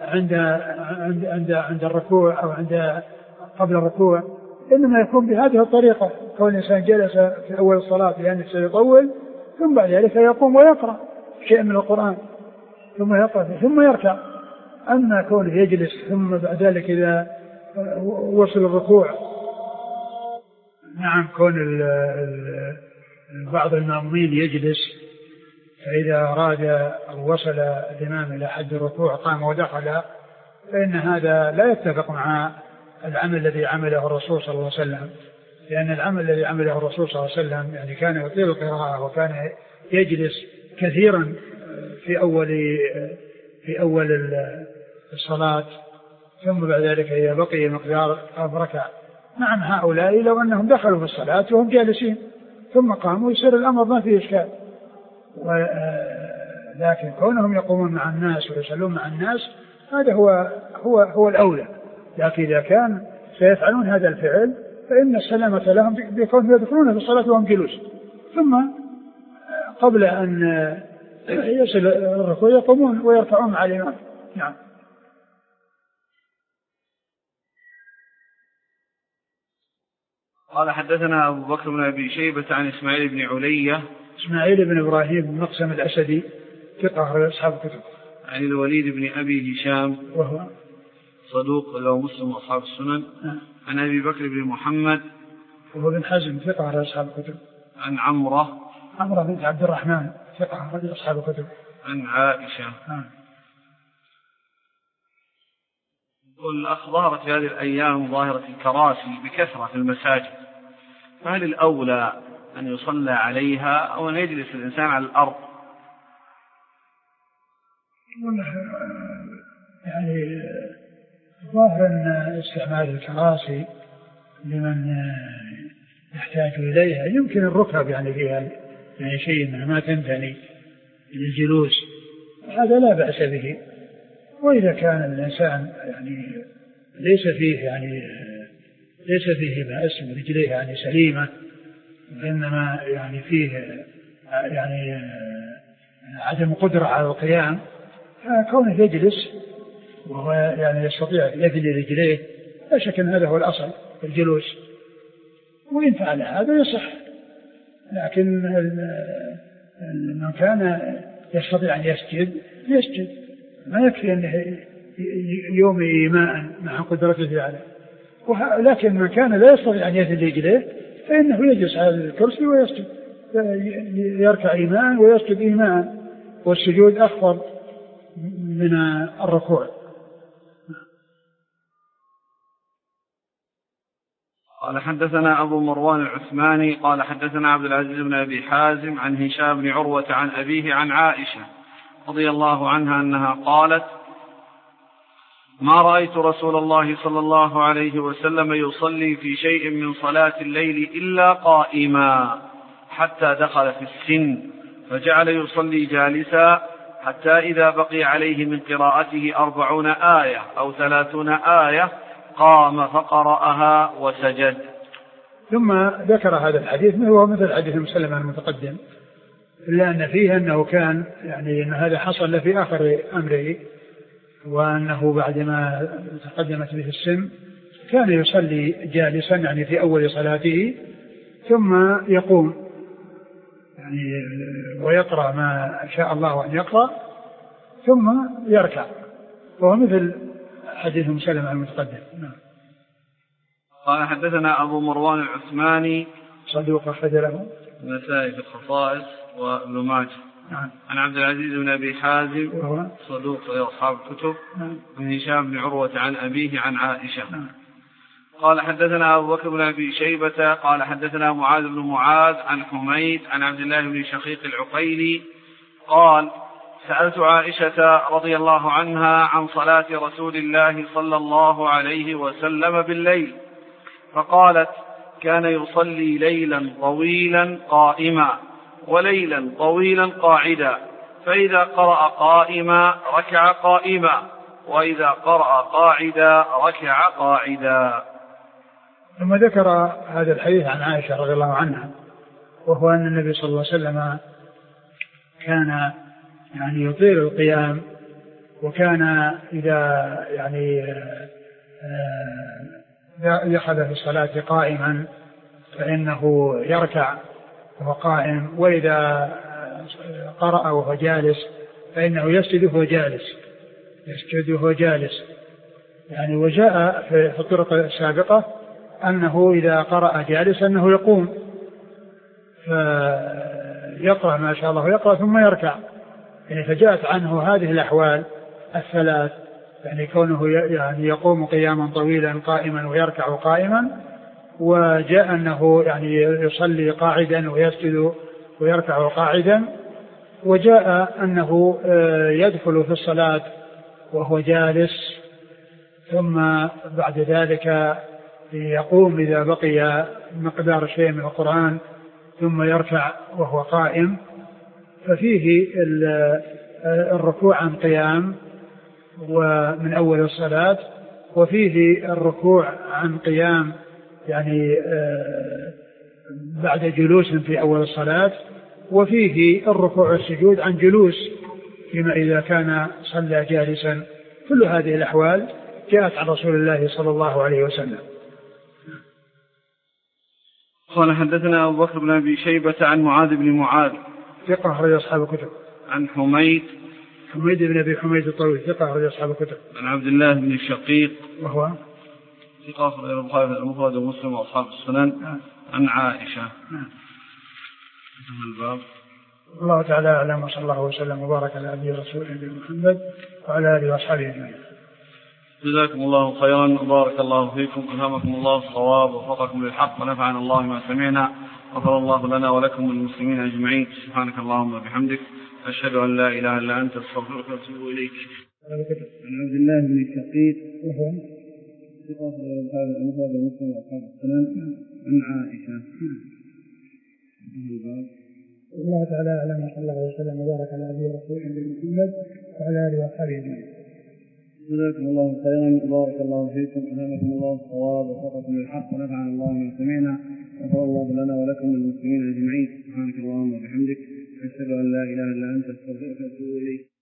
B: عند الركوع أو قبل الركوع إنما يكون بهذه الطريقة، كون الإنسان جلس في أول الصلاة لأنه سيطول، ثم بعد ذلك يقوم ويقرأ شيء من القرآن ثم يقرأ ثم يركع. أما كونه يجلس ثم بعد ذلك إذا وصل الركوع، نعم، كون بعض المأمومين يجلس فإذا أراد أو وصل الإمام إلى حد الركوع قام ودخل، فإن هذا لا يتفق مع العمل الذي عمله الرسول صلى الله عليه وسلم، لأن العمل الذي عمله الرسول صلى الله عليه وسلم يعني كان يطيل القراءة وكان يجلس كثيرا في أول الصلاة، ثم بعد ذلك إذا بقي مقدار ركع. نعم، هؤلاء لو أنهم دخلوا في الصلاة وهم جالسين ثم قاموا يصير الأمر ما فيه إشكال، لكن كونهم يقومون مع الناس ويصلون مع الناس هذا هو الأولى. لكن إذا كان سيفعلون هذا الفعل فإن السلامة لهم بكون يدخلون في الصلاة وهم جلوس، ثم قبل أن يصل الركوع يقومون ويركعون مع الإمام. نعم.
A: قال حدثنا أبو بكر بن أبي شيبة عن إسماعيل بن علية.
B: إسماعيل بن إبراهيم بن مقسم الأسدي ثقة أصحاب الكتب.
A: عن الوليد بن أبي هشام
B: وهو
A: صدوق له مسلم وأصحاب السنن. عن أبي بكر بن محمد
B: وهو بن حزم ثقة أصحاب الكتب.
A: عن عمرة
B: بنت عبد الرحمن ثقة أصحاب الكتب.
A: عن عائشة. والأخ ظهرت في هذه الأيام ظاهرة الكراسي بكثرة في المساجد، فهل الأولى أن يصلى عليها أو أن يجلس الإنسان على الأرض؟
B: يعني ظاهر أن استعمال الكراسي لمن يحتاج إليها يمكن الركب يعني فيها يعني شيء ما تنتهي للجلوس، هذا لا بأس به. وإذا كان الإنسان يعني ليس فيه بأس ورجليه يعني سليمة، إنما يعني فيه يعني عدم قدرة على القيام، كونه يجلس وهو يعني يستطيع يثني رجليه، لا شك أن هذا هو الأصل في الجلوس، وإن فعل هذا يصح. لكن من كان يستطيع أن يسجد ما يكفي أنه يومي إيماء مع قدرته عليه. لكن من كان لا يستطيع أن يثني رجليه فإنه يجلس على الكرسي ويسجد، يركع إيماء ويسجد إيماء، والسجود أفضل من الركوع.
A: قال حدثنا أبو مروان العثماني قال حدثنا عبد العزيز بن أبي حازم عن هشام بن عروة عن أبيه عن عائشة رضي الله عنها أنها قالت: ما رأيت رسول الله صلى الله عليه وسلم يصلي في شيء من صلاة الليل إلا قائما حتى دخل في السن، فجعل يصلي جالسا حتى إذا بقي عليه من قراءته 40 آية أو 30 آية قام فقرأها وسجد.
B: ثم ذكر هذا الحديث هو مثل حديث مسلم المتقدم، إلا أن فيه أنه كان يعني أن هذا حصل له في آخر أمره، وأنه بعدما تقدمت به السن كان يصلي جالسا يعني في أول صلاته، ثم يقوم يعني ويقرأ ما شاء الله أن يقرأ ثم يركع، وهو مثل حديث مسلم المتقدم.
A: قال حدثنا أبو مروان العثماني
B: صدوق أخرج له
A: النسائي في الخصائص وابن ماجه.
B: نعم.
A: عن عبد العزيز بن أبي حازم وهو صدوق في أصحاب الكتب.
B: نعم.
A: عن هشام بن عروة عن أبيه عن عائشة. نعم. قال حدثنا أبو بكر بن أبي شيبة قال حدثنا معاذ بن معاذ عن حميد عن عبد الله بن شقيق العقيلي قال سألت عائشة رضي الله عنها عن صلاة رسول الله صلى الله عليه وسلم بالليل، فقالت كان يصلي ليلا طويلا قائما وليلا طويلا قاعدا، فإذا قرأ قائما ركع قائما، وإذا قرأ قاعدا ركع قاعدا.
B: ثم ذكر هذا الحديث عن عائشة رضي الله عنها، وهو أن النبي صلى الله عليه وسلم كان يعني يطيل القيام، وكان إذا يعني دخل في الصلاة قائما فإنه يركع وهو قائم، وإذا قرأ وهو جالس فإنه يسجد وهو جالس يعني. وجاء في الطرق السابقة أنه إذا قرأ جالس أنه يقوم فيقرأ ما شاء الله يقرأ ثم يركع يعني. فجاءت عنه هذه الأحوال الثلاث، يعني كونه يعني يقوم قياما طويلا قائما ويركع قائما، وجاء أنه يعني يصلي قاعدا ويسجد ويركع قاعدا، وجاء أنه يدخل في الصلاة وهو جالس، ثم بعد ذلك يقوم إذا بقي مقدار شيء من القرآن، ثم يركع وهو قائم. ففيه الركوع عن قيام ومن أول الصلاة، وفيه الركوع عن قيام يعني بعد جلوس في أول الصلاة، وفيه الركوع والسجود عن جلوس فيما إذا كان صلى جالسا. كل هذه الأحوال جاءت عن رسول الله صلى الله عليه وسلم.
A: قال حدثنا أبو بكر بن أبي شيبة عن معاذ بن معاذ
B: ثقة أخرج أصحاب الكتب.
A: عن حميد
B: بن أبي حميد الطويل ثقة أخرج أصحاب الكتب.
A: عن عبد الله بن الشقيق وهو
B: ثقة
A: أخرج البخاري المفرد ومسلم وأصحاب السنن. عن عائشة. الباب.
B: الله تعالى أعلم، وصلى الله وسلم وبارك على أبي رسول محمد وعلى آله وأصحابه أجمعين.
A: جزاكم الله خيرا وبارك الله فيكم، ألهمكم الله الصواب ووفقكم للحق ونفعنا الله ما سمعنا، غفر الله لنا ولكم وللمسلمين أجمعين. سبحانك اللهم وبحمدك، أشهد أن لا إله إلا أنت، أستغفرك وأتوب إليك. عن عبد الله بن الشقيق وهو ثقة أخرج البخاري المفرد ومسلم وأصحاب السنن. عن عائشة.
B: الله تعالى أعلم، وصلى الله وسلم وبارك على أبي رسول محمد وعلى آله وأصحابه أجمعين.
A: جزاكم الله خيرا وبارك الله فيكم، ألهمكم الله الصواب ووفقكم للحق ونفعنا الله ما سمعنا، غفر الله لنا ولكم وللمسلمين أجمعين. سبحانك اللهم وبحمدك، أشهد أن لا إله إلا أنت، أستغفرك وأتوب إليك.